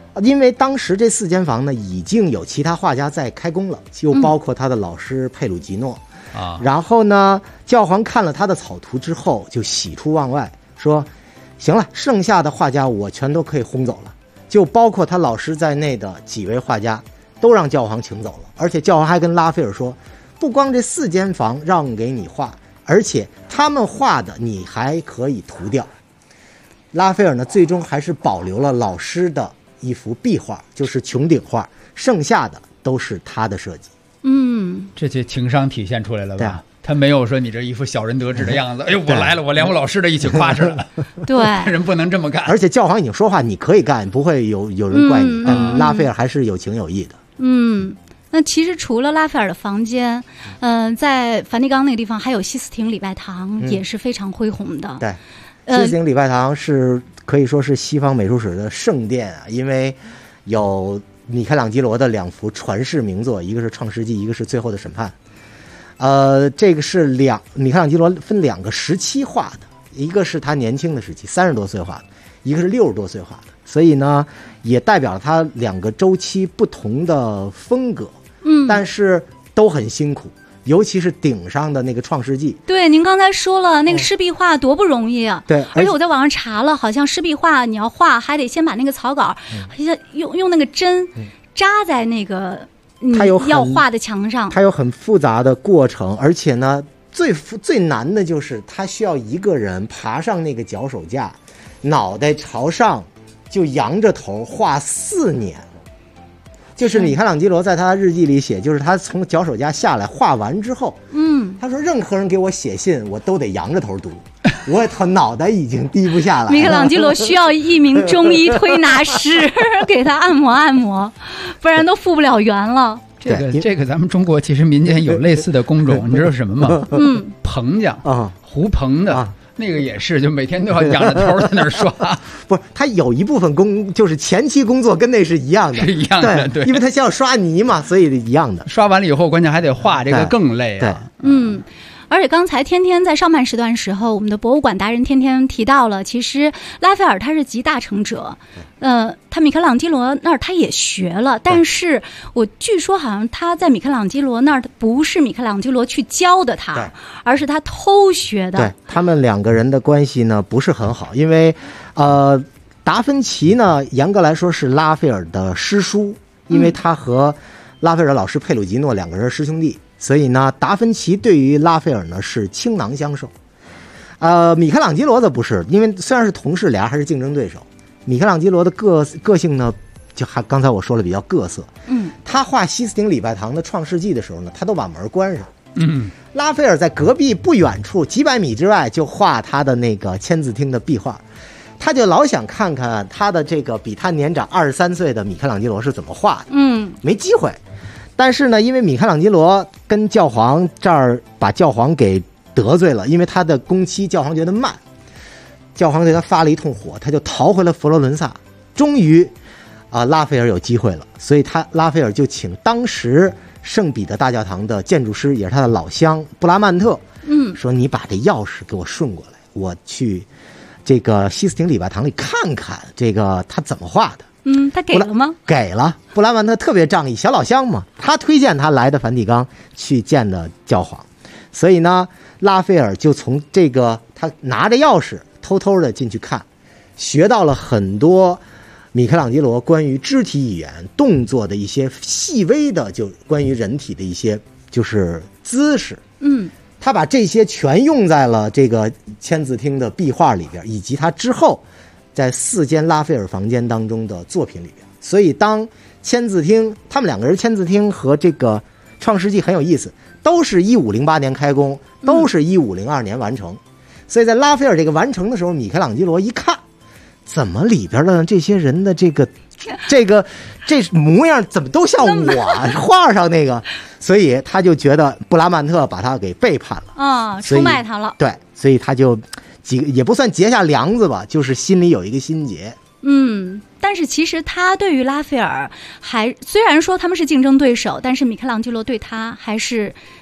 因为当时这4间房呢已经有其他画家在开工了，就包括他的老师佩鲁吉诺啊。 然后呢，教皇看了他的草图之后，就喜出望外，说：“行了，剩下的画家我全都可以轰走了，就包括他老师在内的几位画家都让教皇请走了。而且教皇还跟拉斐尔说，不光这4间房让给你画，而且他们画的你还可以涂掉。”拉斐尔呢，最终还是保留了老师的一幅壁画，就是穹顶画，剩下的都是他的设计。 这些情商体现出来了吧？他没有说你这一副小人得志的样子，哎呦，我来了，我连我老师的一起夸去了。 对， 人不能这么干。 而且教皇已经说话，你可以干，不会有人怪你。但拉斐尔还是有情有义的。 那其实除了拉斐尔的房间，在梵蒂冈那个地方还有西斯廷礼拜堂，也是非常恢宏的。 对。西斯廷礼拜堂是可以说是西方美术史的圣殿啊，因为有米开朗基罗的2幅传世名作，一个是《创世纪》，一个是《最后的审判》。这个是米开朗基罗分2个时期画的，一个是他年轻的时期，30多岁画的，一个是60多岁画的，所以呢，也代表了他2个周期不同的风格。但是都很辛苦。尤其是顶上的那个《创世纪》， 对，您刚才说了那个湿壁画多不容易啊！ 对， 而且我在网上查了，好像湿壁画你要画，还得先把那个草稿，好像用那个针扎在那个你要画的墙上， 它有很复杂的过程，而且呢，最难的就是他需要一个人爬上那个脚手架，脑袋朝上，就仰着头画4年。就是米开朗基罗在他日记里写，就是他从脚手架下来画完之后，他说任何人给我写信，我都得仰着头读，我脑袋已经低不下来。 米开朗基罗需要一名中医推拿师给他按摩，不然都复不了原了。 这个咱们中国其实民间有类似的工种，你知道什么吗？棚匠啊，胡棚的。那个也是，就每天都要仰着头在那儿刷。 不是，他有一部分就是前期工作跟那是一样的， 是一样的，对， 因为他需要刷泥嘛，所以一样的。 刷完了以后，关键还得画，这个更累啊。 对，而且刚才天天在上半时段时候，我们的博物馆达人天天提到了，其实拉斐尔他是集大成者，他米开朗基罗那儿他也学了，但是我据说好像他在米开朗基罗那儿不是米开朗基罗去教的他，而是他偷学的。 对，他们2个人的关系呢不是很好，因为达芬奇呢严格来说是拉斐尔的师叔，因为他和拉斐尔老师佩鲁吉诺2个人是师兄弟。所以呢，达芬奇对于拉斐尔呢是倾囊相授，米开朗基罗则不是，因为虽然是同事，俩还是竞争对手。米开朗基罗的个性呢，就刚才我说了比较各色。他画西斯廷礼拜堂的《创世纪》的时候呢，他都把门关上。拉斐尔在隔壁不远处几百米之外就画他的那个签字厅的壁画，他就老想看看他的这个比他年长23岁的米开朗基罗是怎么画的。没机会。但是呢，因为米开朗基罗跟教皇这儿把教皇给得罪了，因为他的工期教皇觉得慢，教皇对他发了一通火，他就逃回了佛罗伦萨。终于拉斐尔有机会了，所以拉斐尔就请当时圣彼得大教堂的建筑师，也是他的老乡布拉曼特，说你把这钥匙给我顺过来，我去这个西斯廷礼拜堂里看看这个他怎么画的。 他给了吗？ 给了。布拉曼特特别仗义，小老乡嘛，他推荐他来的梵蒂冈去见的教皇，所以呢，拉斐尔就从这个他拿着钥匙偷偷的进去看，学到了很多米开朗基罗关于肢体语言、动作的一些细微的，就关于人体的一些就是姿势。他把这些全用在了这个签字厅的壁画里边，以及他之后在4间拉斐尔房间当中的作品里边。所以当签字厅，他们2个人签字厅和这个创世纪很有意思，都是1508年开工，都是1502年完成。所以在拉斐尔这个完成的时候，米开朗基罗一看，怎么里边的这些人的这模样怎么都像我画上那个，所以他就觉得布拉曼特把他给背叛了出卖他了。 对，所以他就也不算结下梁子吧，就是心里有一个心结。 但是其实他对于拉斐尔虽然说他们是竞争对手，但是米开朗基罗对他还是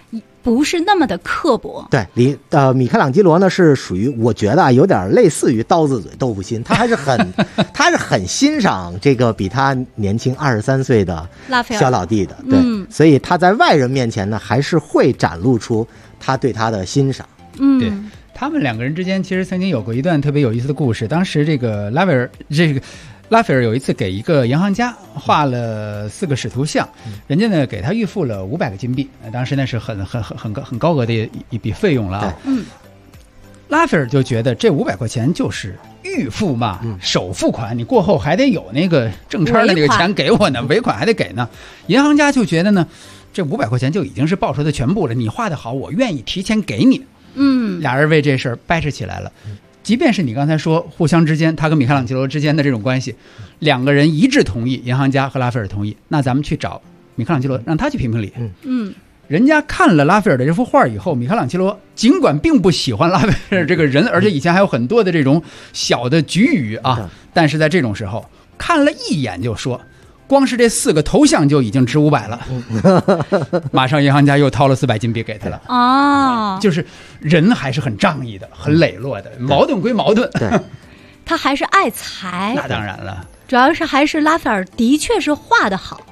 不是那么的刻薄。 对，米开朗基罗呢是属于我觉得有点类似于刀子嘴豆腐心，他还是很欣赏这个比他年轻23岁的小老弟的，对，所以他在外人面前呢还是会展露出他对他的欣赏。 对，他们两个人之间其实曾经有过一段特别有意思的故事。当时这个拉斐尔有一次给一个银行家画了4个使徒像，人家呢给他预付了500个金币，当时那是很高额的一笔费用了啊。拉斐尔就觉得这500块钱就是预付嘛，首付款，你过后还得有那个正差的那个钱给我呢，尾款还得给呢。银行家就觉得呢，这500块钱就已经是报酬的全部了，你画得好，我愿意提前给你。俩人为这事儿掰扯起来了。即便是你刚才说互相之间，他跟米开朗基罗之间的这种关系，两个人一致同意，银行家和拉斐尔同意，那咱们去找米开朗基罗，让他去评评理。人家看了拉斐尔的这幅画以后，米开朗基罗尽管并不喜欢拉斐尔这个人，而且以前还有很多的这种小的局语啊，但是在这种时候看了一眼就说，光是这4个头像就已经值500了。马上银行家又掏了400金币给他了。就是人还是很仗义的，很磊落的，矛盾归矛盾。 对， 他还是爱财。 那当然了， 主要是还是拉斐尔的确是画得好。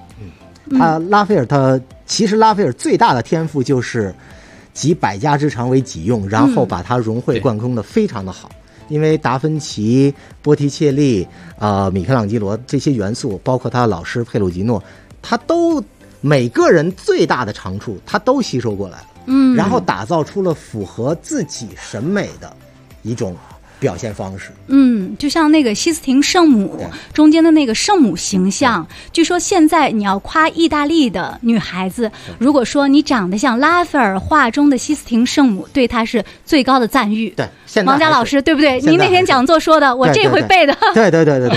其实拉斐尔最大的天赋就是集百家之长为己用，然后把它融会贯通的非常的好。因为达芬奇、波提切利、米开朗基罗这些元素，包括他的老师佩鲁吉诺，他都每个人最大的长处他都吸收过来了，然后打造出了符合自己审美的一种表现方式。 就像那个西斯廷圣母中间的那个圣母形象，据说现在你要夸意大利的女孩子，如果说你长得像拉斐尔画中的西斯廷圣母，对她是最高的赞誉。 对， 王佳老师对不对？您那天讲座说的，我这回背的。 对。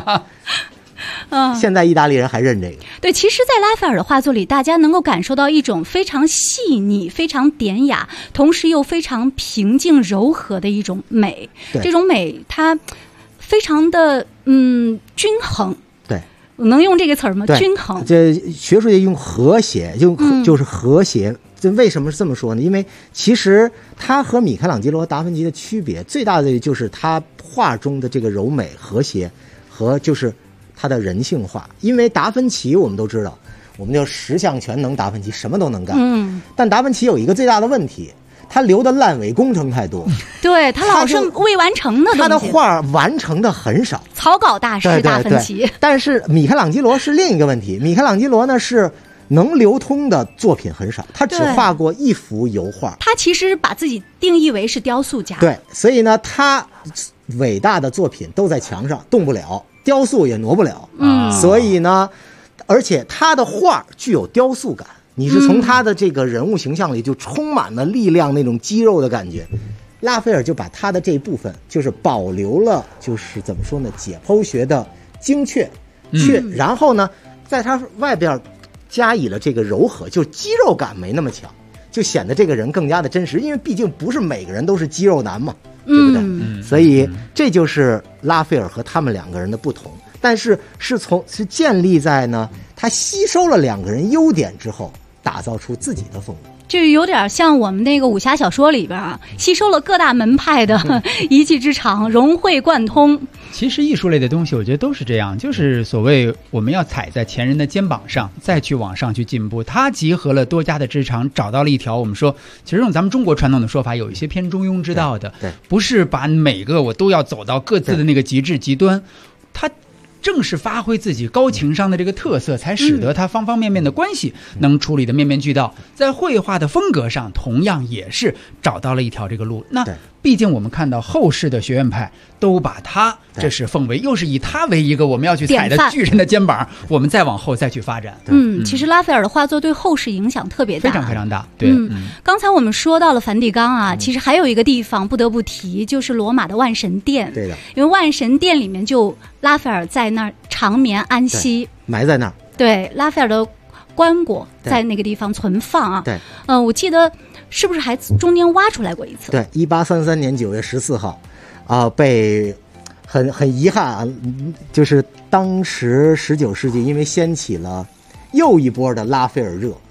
现在意大利人还认这个。 对，其实在拉斐尔的画作里，大家能够感受到一种非常细腻、非常典雅，同时又非常平静柔和的一种美。这种美它非常的均衡。对，能用这个词儿吗？均衡。 这学术界用和谐，就是和谐。这为什么是这么说呢？因为其实他和米开朗基罗、达芬奇的区别最大的就是他画中的这个柔美、和谐和就是他的人性化。因为达芬奇我们都知道，我们就10项全能，达芬奇什么都能干。但达芬奇有一个最大的问题，他留的烂尾工程太多。 对，他老是未完成的东西， 他的画完成的很少。 草稿大师达芬奇。 但是米开朗基罗是另一个问题，米开朗基罗呢是能流通的作品很少，他只画过1幅油画。 他其实把自己定义为是雕塑家。 对，所以呢，他伟大的作品都在墙上，动不了，雕塑也挪不了。所以呢，而且他的画具有雕塑感，你是从他的这个人物形象里就充满了力量，那种肌肉的感觉。拉斐尔就把他的这一部分就是保留了，就是怎么说呢，解剖学的精确，然后呢，在他外边加以了这个柔和，就肌肉感没那么强，就显得这个人更加的真实。因为毕竟不是每个人都是肌肉男嘛，对不对？所以这就是拉斐尔和他们两个人的不同。但是是建立在呢，他吸收了两个人优点之后，打造出自己的风格。 就有点像我们那个武侠小说里边啊，吸收了各大门派的一技之长，融会贯通。 其实艺术类的东西，我觉得都是这样，就是所谓我们要踩在前人的肩膀上，再去往上去进步。它集合了多家的之长，找到了一条我们说，其实用咱们中国传统的说法，有一些偏中庸之道的，不是把每个我都要走到各自的那个极致极端，它正是发挥自己高情商的这个特色，才使得他方方面面的关系能处理的面面俱到。在绘画的风格上，同样也是找到了一条这个路。那毕竟我们看到后世的学院派都把他这是奉为，又是以他为一个我们要去踩的巨人的肩膀，我们再往后再去发展。 其实拉斐尔的画作对后世影响特别大， 非常非常大。对， 刚才我们说到了梵蒂冈啊，其实还有一个地方不得不提，就是罗马的万神殿。 对的， 因为万神殿里面就拉斐尔在那儿长眠安息， 埋在那儿。对， 拉斐尔的棺椁在那个地方存放啊。 对， 我记得是不是还中间挖出来过一次？ 对，1833年9月14号，被很遗憾啊，就是当时19世纪因为掀起了又一波的拉斐尔热，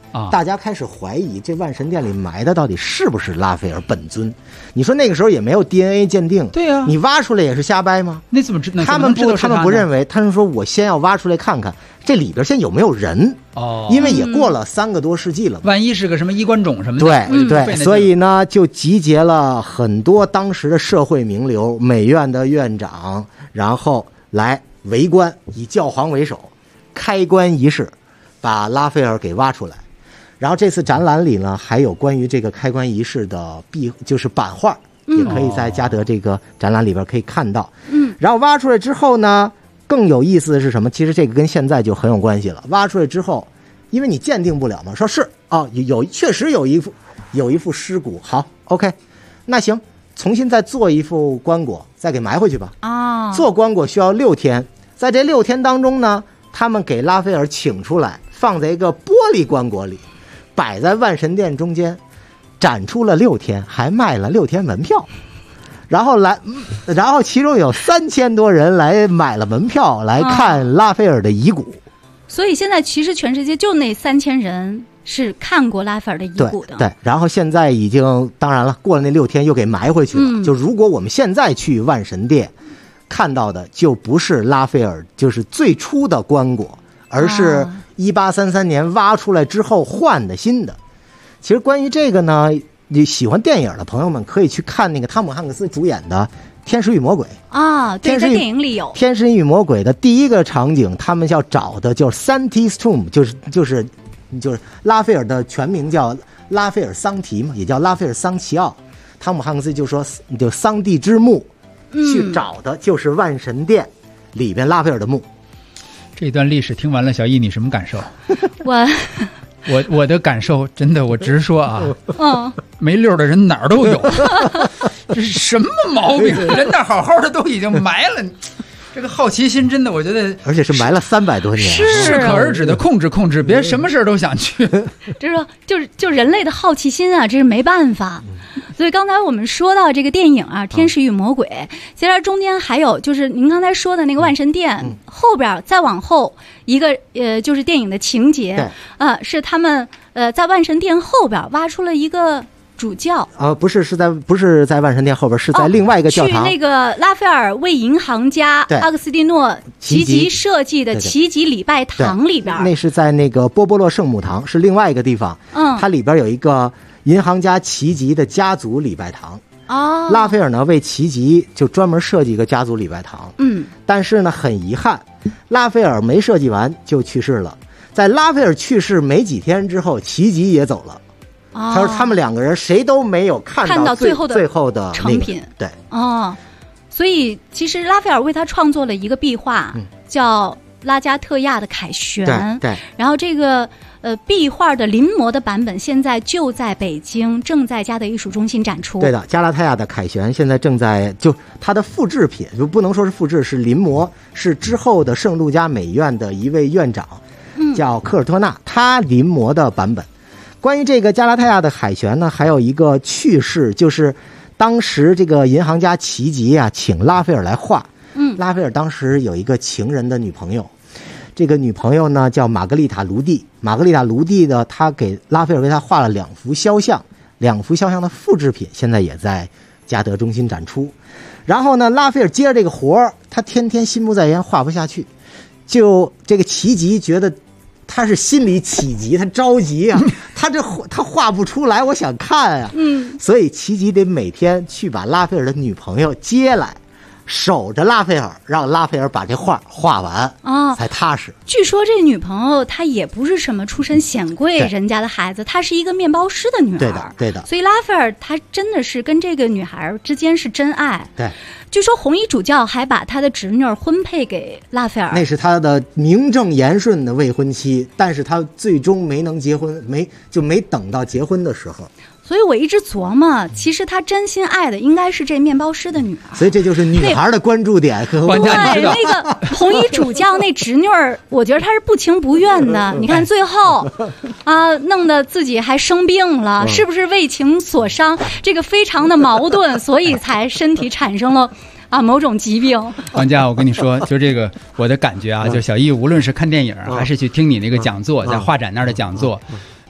大家开始怀疑这万神殿里埋的到底是不是拉斐尔本尊。你说那个时候也没有 DNA 鉴定， 对呀， 你挖出来也是瞎掰吗？ 那怎么知道？ 他们不认为，他们说我先要挖出来看看这里边先有没有人。因为也过了3个多世纪了， 万一是个什么衣冠冢什么的。 对，所以呢，就集结了很多当时的社会名流、美院的院长，然后来围观，以教皇为首，开棺仪式，把拉斐尔给挖出来。然后这次展览里呢，还有关于这个开棺仪式的就是版画，也可以在嘉德这个展览里边可以看到。然后挖出来之后呢，更有意思的是什么？其实这个跟现在就很有关系了。挖出来之后，因为你鉴定不了嘛，说是确实有一副尸骨，好 ，OK， 那行，重新再做一副棺椁，再给埋回去吧。做棺椁需要6天，在这6天当中呢，他们给拉斐尔请出来，放在一个玻璃棺椁里，摆在万神殿中间，展出了6天，还卖了6天门票。然后其中有3000多人来买了门票来看拉斐尔的遗骨。 所以现在其实全世界就那3000人是看过拉斐尔的遗骨的。 对，然后现在已经当然了，过了那6天又给埋回去了。就如果我们现在去万神殿看到的，就不是拉斐尔就是最初的棺椁，而是1833年挖出来之后换的新的。其实关于这个呢，你喜欢电影的朋友们可以去看那个汤姆汉克斯主演的《天使与魔鬼》 对，在电影里有《 天使与魔鬼》的第一个场景，他们要找的就是 Sancti's Tomb， 就是拉斐尔的全名叫拉斐尔桑提嘛，也叫拉斐尔桑奇奥。汤姆汉克斯就说，就桑蒂之墓，去找的就是万神殿里边拉斐尔的墓。 这段历史听完了，小易你什么感受？ 我的感受真的，我直说啊，没溜的人哪儿都有，这是什么毛病？人那好好的都已经埋了，这个好奇心真的，我觉得， 而且是埋了300多年， 适可而止的控制，别什么事都想去。 就是人类的好奇心啊，这是没办法。所以刚才我们说到这个电影啊，《天使与魔鬼》，其实中间还有就是您刚才说的那个万神殿，后边再往后一个就是电影的情节是他们在万神殿后边挖出了一个主教不是在万神殿后边，是在另外一个教堂， 去那个拉斐尔为银行家阿克斯蒂诺奇吉设计的奇吉礼拜堂里边， 那是在那个波波洛圣母堂，是另外一个地方。它里边有一个银行家奇吉的家族礼拜堂。拉斐尔呢为奇吉就专门设计一个家族礼拜堂。但是呢很遗憾，拉斐尔没设计完就去世了。在拉斐尔去世没几天之后，奇吉也走了。他说他们2个人谁都没有看到最后的成品。 对， 所以其实拉斐尔为他创作了一个壁画，叫拉加特亚的凯旋。 对， 然后这个壁画的临摹的版本现在就在北京，正在嘉德艺术中心展出。 对的，加拉泰亚的凯旋现在正在，就它的复制品，就不能说是复制，是临摹，是之后的圣路加美院的一位院长，叫科尔特纳，他临摹的版本。关于这个加拉泰亚的海旋呢，还有一个趣事，就是当时这个银行家奇吉啊，请拉斐尔来画。拉斐尔当时有一个情人的女朋友，这个女朋友呢叫玛格丽塔·卢蒂。玛格丽塔·卢蒂呢，她给拉斐尔为她画了2幅肖像，2幅肖像的复制品现在也在嘉德中心展出。然后呢，拉斐尔接着这个活儿，他天天心不在焉，画不下去。就这个奇吉觉得他是心里起急，他着急啊，他画不出来，我想看啊，所以奇吉得每天去把拉斐尔的女朋友接来，守着拉斐尔，让拉斐尔把这画画完才踏实。 据说这女朋友她也不是什么出身显贵人家的孩子，她是一个面包师的女儿。 对的。 所以拉斐尔他真的是跟这个女孩之间是真爱。 对。 据说红衣主教还把他的侄女婚配给拉斐尔， 那是他的名正言顺的未婚妻，但是他最终没能结婚，没等到结婚的时候。 所以我一直琢磨，其实他真心爱的应该是这面包师的女儿。 所以这就是女孩的关注点。 对，那个红衣主教那侄女儿，我觉得她是不情不愿的。你看最后弄得自己还生病了，是不是为情所伤？这个非常的矛盾，所以才身体产生了某种疾病。 王佳，我跟你说，就这个我的感觉啊，就小易无论是看电影还是去听你那个讲座，在画展那儿的讲座，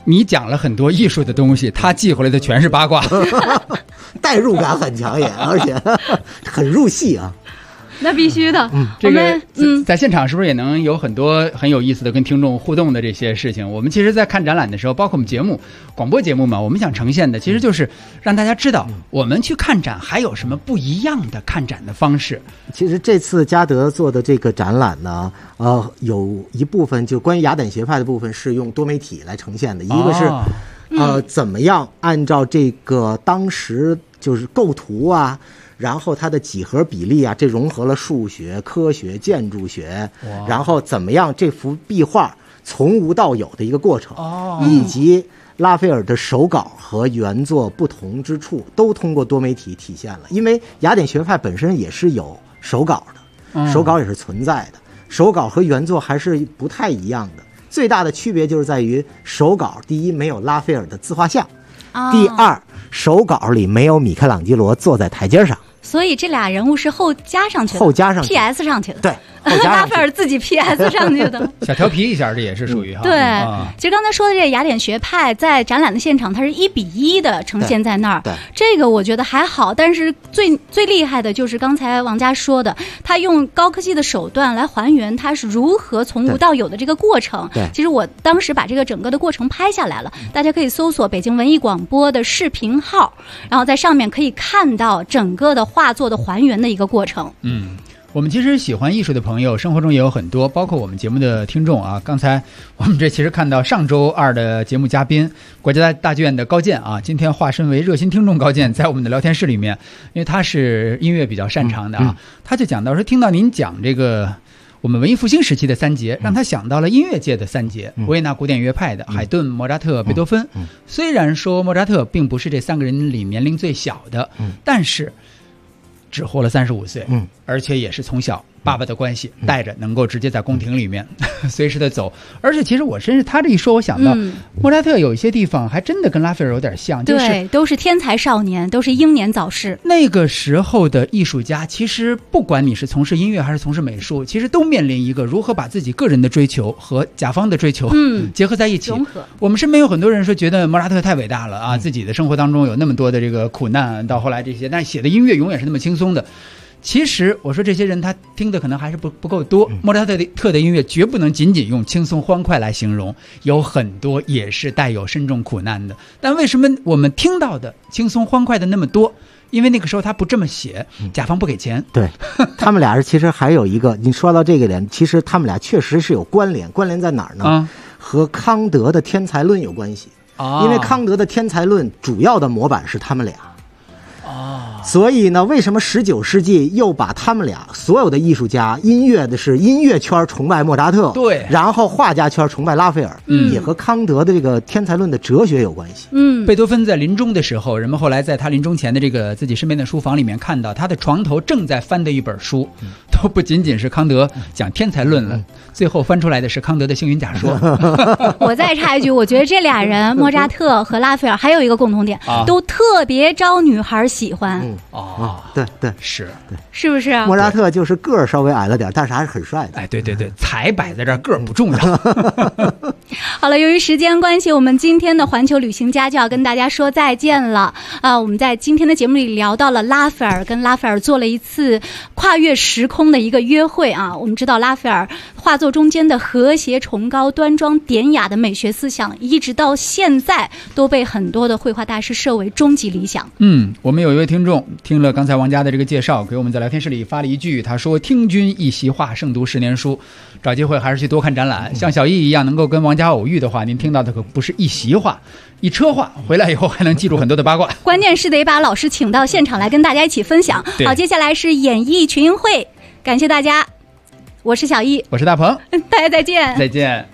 你讲了很多艺术的东西，他寄回来的全是八卦， 代入感很强也，而且很入戏啊。 那必须的。 这个在现场是不是也能有很多很有意思的跟听众互动的这些事情？我们其实在看展览的时候，包括我们节目广播节目嘛，我们想呈现的其实就是让大家知道我们去看展还有什么不一样的看展的方式。 其实这次嘉德做的这个展览呢，有一部分就关于雅典学派的部分是用多媒体来呈现的，一个是怎么样按照这个当时就是构图啊，然后它的几何比例啊，这融合了数学、科学、建筑学，然后怎么样这幅壁画从无到有的一个过程，以及拉斐尔的手稿和原作不同之处，都通过多媒体体现了。因为雅典学派本身也是有手稿的，手稿也是存在的，手稿和原作还是不太一样的。最大的区别就是在于手稿，第一没有拉斐尔的自画像，第二手稿里没有米开朗基罗坐在台阶上。 所以这俩人物是后加上去的， 后加上去 PS 上去的， 对， 拉斐尔自己 PS 上去的， 小调皮一下，这也是属于哈。 对，其实刚才说的这个雅典学派在展览的现场，它是1:1的呈现在那儿， 对， 这个我觉得还好，但是最厉害的就是刚才王佳说的，他用高科技的手段来还原它是如何从无到有的这个过程。 对， 其实我当时把这个整个的过程拍下来了，大家可以搜索北京文艺广播的视频号，然后在上面可以看到整个的画作的还原的一个过程。 我们其实喜欢艺术的朋友生活中也有很多，包括我们节目的听众啊。刚才我们这其实看到上周2的节目嘉宾国家大剧院的高健啊，今天化身为热心听众高健，在我们的聊天室里面，因为他是音乐比较擅长的啊，他就讲到说，听到您讲这个我们文艺复兴时期的3节，让他想到了音乐界的3节，维也纳古典乐派的海顿、莫扎特、贝多芬。虽然说莫扎特并不是这3个人里年龄最小的，但是只活了35岁，而且也是从小爸爸的关系带着，能够直接在宫廷里面随时的走。而且其实我真是他这一说，我想到莫扎特有一些地方还真的跟拉斐尔有点像，就是对，都是天才少年，都是英年早逝。 那个时候的艺术家，其实不管你是从事音乐还是从事美术，其实都面临一个如何把自己个人的追求和甲方的追求结合在一起。我们身边有很多人说觉得莫扎特太伟大了啊，自己的生活当中有那么多的这个苦难，到后来这些，但是写的音乐永远是那么轻松的。其实我说这些人他听的可能还是不够多，莫扎特的音乐绝不能仅仅用轻松欢快来形容，有很多也是带有深重苦难的。但为什么我们听到的轻松欢快的那么多？因为那个时候他不这么写，甲方不给钱。 对，他们俩其实还有一个，你说到这个点，其实他们俩确实是有关联，关联在哪儿呢？和康德的天才论有关系。因为康德的天才论主要的模板是他们俩。所以呢，为什么19世纪又把他们俩所有的艺术家，音乐圈崇拜莫扎特，对，然后画家圈崇拜拉斐尔，也和康德的这个天才论的哲学有关系。 贝多芬在临终的时候，人们后来在他临终前的这个自己身边的书房里面看到他的床头正在翻的一本书，都不仅仅是康德讲天才论了，最后翻出来的是康德的星云假说。 我再插一句，我觉得这俩人莫扎特和拉斐尔还有一个共同点，都特别招女孩喜欢。 对， 是不是？ 莫扎特就是个儿稍微矮了点，但是还是很帅的。 哎，对，才摆在这儿，个儿不重要。 好了，由于时间关系，我们今天的环球旅行家就要跟大家说再见了啊！我们在今天的节目里聊到了拉斐尔，跟拉斐尔做了一次跨越时空的一个约会啊！我们知道拉斐尔画作中间的和谐、崇高、端庄、典雅的美学思想，一直到现在都被很多的绘画大师设为终极理想。 我们有一位听众听了刚才王佳的这个介绍，给我们在聊天室里发了一句，他说：“听君一席话，胜读10年书。”找机会还是去多看展览，像小易一样能够跟王佳偶遇的话，您听到的可不是一席话、一车话，回来以后还能记住很多的八卦。 关键是得把老师请到现场来跟大家一起分享。好，接下来是演艺群英会，感谢大家，我是小易， 我是大鹏， 大家再见， 再见。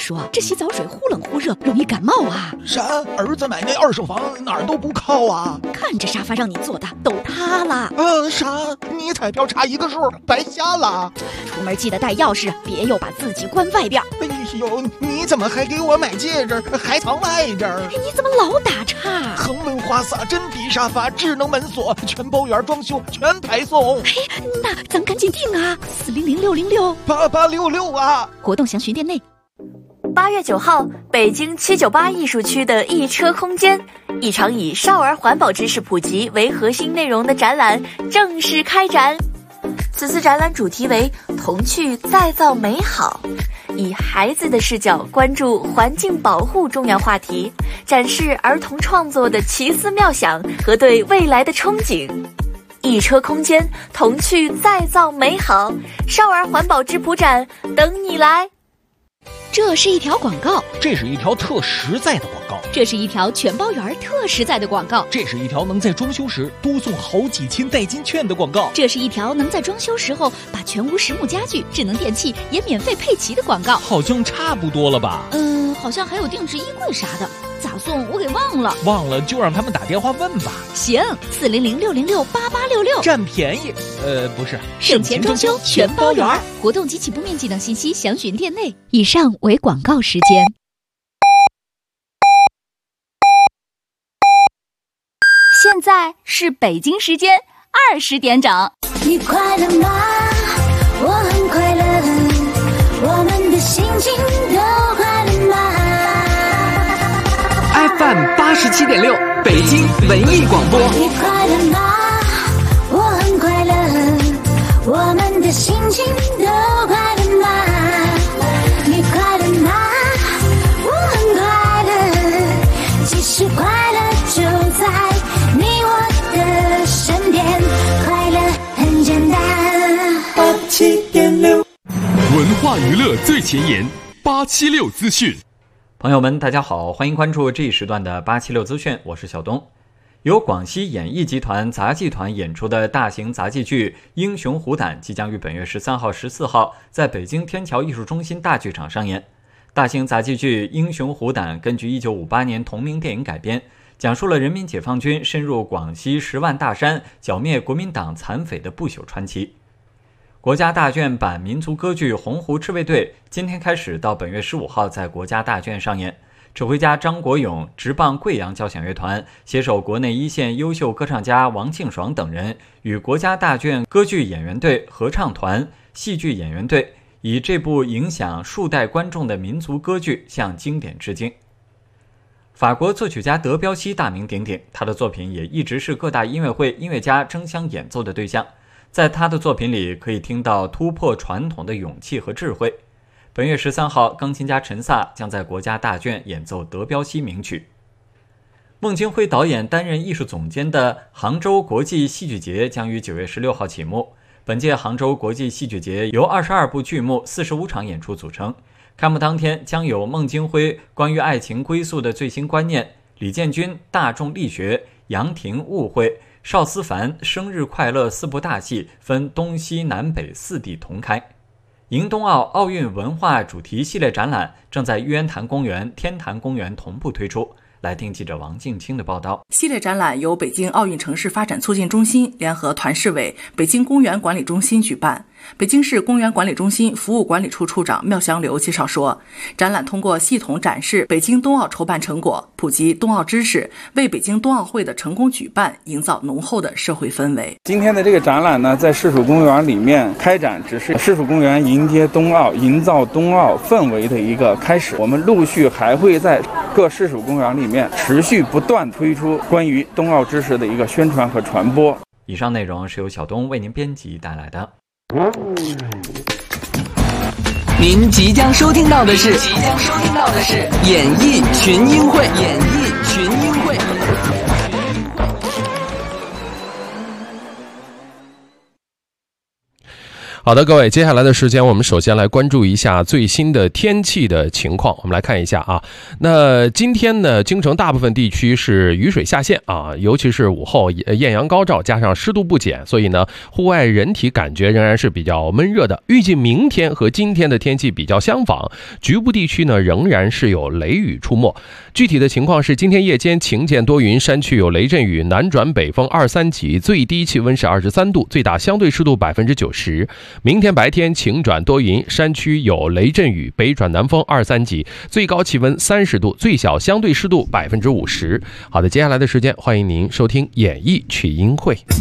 说，这洗澡水忽冷忽热，容易感冒啊。 啥？儿子买那二手房哪儿都不靠啊？ 看这沙发让你坐的都塌了。 啥？你彩票差一个数，白瞎了。 出门记得带钥匙，别又把自己关外边。 哎呦，你怎么还给我买戒指，还藏外边？ 你怎么老打岔？ 恒温花洒、真皮沙发、智能门锁，全包圆装修，全排送。 那咱赶紧订啊！400-666-8866 啊！ 活动详询店内。 8月9号，北京798艺术区的一车空间，一场以少儿环保知识普及为核心内容的展览正式开展。此次展览主题为童趣再造美好，以孩子的视角关注环境保护重要话题，展示儿童创作的奇思妙想和对未来的憧憬。一车空间，童趣再造美好，少儿环保质朴展等你来。 这是一条广告， 这是一条特实在的广告， 这是一条全包圆特实在的广告， 这是一条能在装修时多送好几千代金券的广告， 这是一条能在装修时候把全屋实木家具、智能电器也免费配齐的广告。 好像差不多了吧？ 好像还有定制衣柜啥的，咋送我给忘了。 忘了就让他们打电话问吧。 行，400-666-8866， 占便宜。不是， 省钱装修全包圆。活动及起步面积等信息详询店内。以上为广告时间。 现在是北京时间20点整。 你快乐吗？我很快乐，我们的心情都快乐吗？ FM 87.6，北京文艺广播。 你快乐吗？我很快乐，我们的心情都快乐吗？你快乐吗？我很快乐，其实快乐就在你我的身边，快乐很简单。87.6， 文化娱乐最前沿，876资讯。 朋友们，大家好，欢迎关注这一时段的876资讯，我是小东。由广西演艺集团杂技团演出的大型杂技剧《英雄虎胆》即将于本月13号、14号在北京天桥艺术中心大剧场上演。大型杂技剧《英雄虎胆》根据1958年同名电影改编，讲述了人民解放军深入广西10万大山，剿灭国民党残匪的不朽传奇。国家大剧版民族歌剧《洪湖赤卫队》今天开始到本月15号在国家大剧上演。指挥家张国勇、直棒贵阳交响乐团携手国内一线优秀歌唱家王庆爽等人，与国家大剧歌剧演员队、合唱团、戏剧演员队，以这部影响数代观众的民族歌剧向经典致敬。法国作曲家德彪西大名鼎鼎，他的作品也一直是各大音乐会音乐家争相演奏的对象。在他的作品里可以听到突破传统的勇气和智慧。本月13号，钢琴家陈萨将在国家大剧演奏德彪西名曲。孟京辉导演担任艺术总监的杭州国际戏剧节将于9月16号起幕。本届杭州国际戏剧节由22部剧目、45场演出组成。开幕当天将有孟京辉关于爱情归宿的最新观念、李建军大众力学、杨婷误会、邵思凡生日快乐4部大戏分东西南北4地同开。迎冬奥奥运文化主题系列展览正在玉渊潭公园、天坛公园同步推出。来听记者王静清的报道。 系列展览由北京奥运城市发展促进中心联合团市委、北京公园管理中心举办。北京市公园管理中心服务管理处处长缪祥流介绍说，展览通过系统展示北京冬奥筹办成果，普及冬奥知识，为北京冬奥会的成功举办营造浓厚的社会氛围。 今天的这个展览呢，在市属公园里面开展，只是市属公园迎接冬奥、营造冬奥氛围的一个开始。我们陆续还会在各市属公园里面持续不断推出关于冬奥知识的一个宣传和传播。 以上内容是由小东为您编辑带来的。 您即将收听到的是演艺群英会。 好的，各位，接下来的时间我们首先来关注一下最新的天气的情况。我们来看一下啊，那今天呢，京城大部分地区是雨水下限啊，尤其是午后艳阳高照，加上湿度不减，所以呢，户外人体感觉仍然是比较闷热的。预计明天和今天的天气比较相仿，局部地区呢仍然是有雷雨出没。具体的情况是，今天夜间晴间多云，山区有雷阵雨，南转北风2、3级，最低气温是23度，最大相对湿度90%。明天白天晴转多云，山区有雷阵雨，北转南风2、3级，最高气温30度，最小相对湿度50%。好的，接下来的时间，欢迎您收听演艺去音会。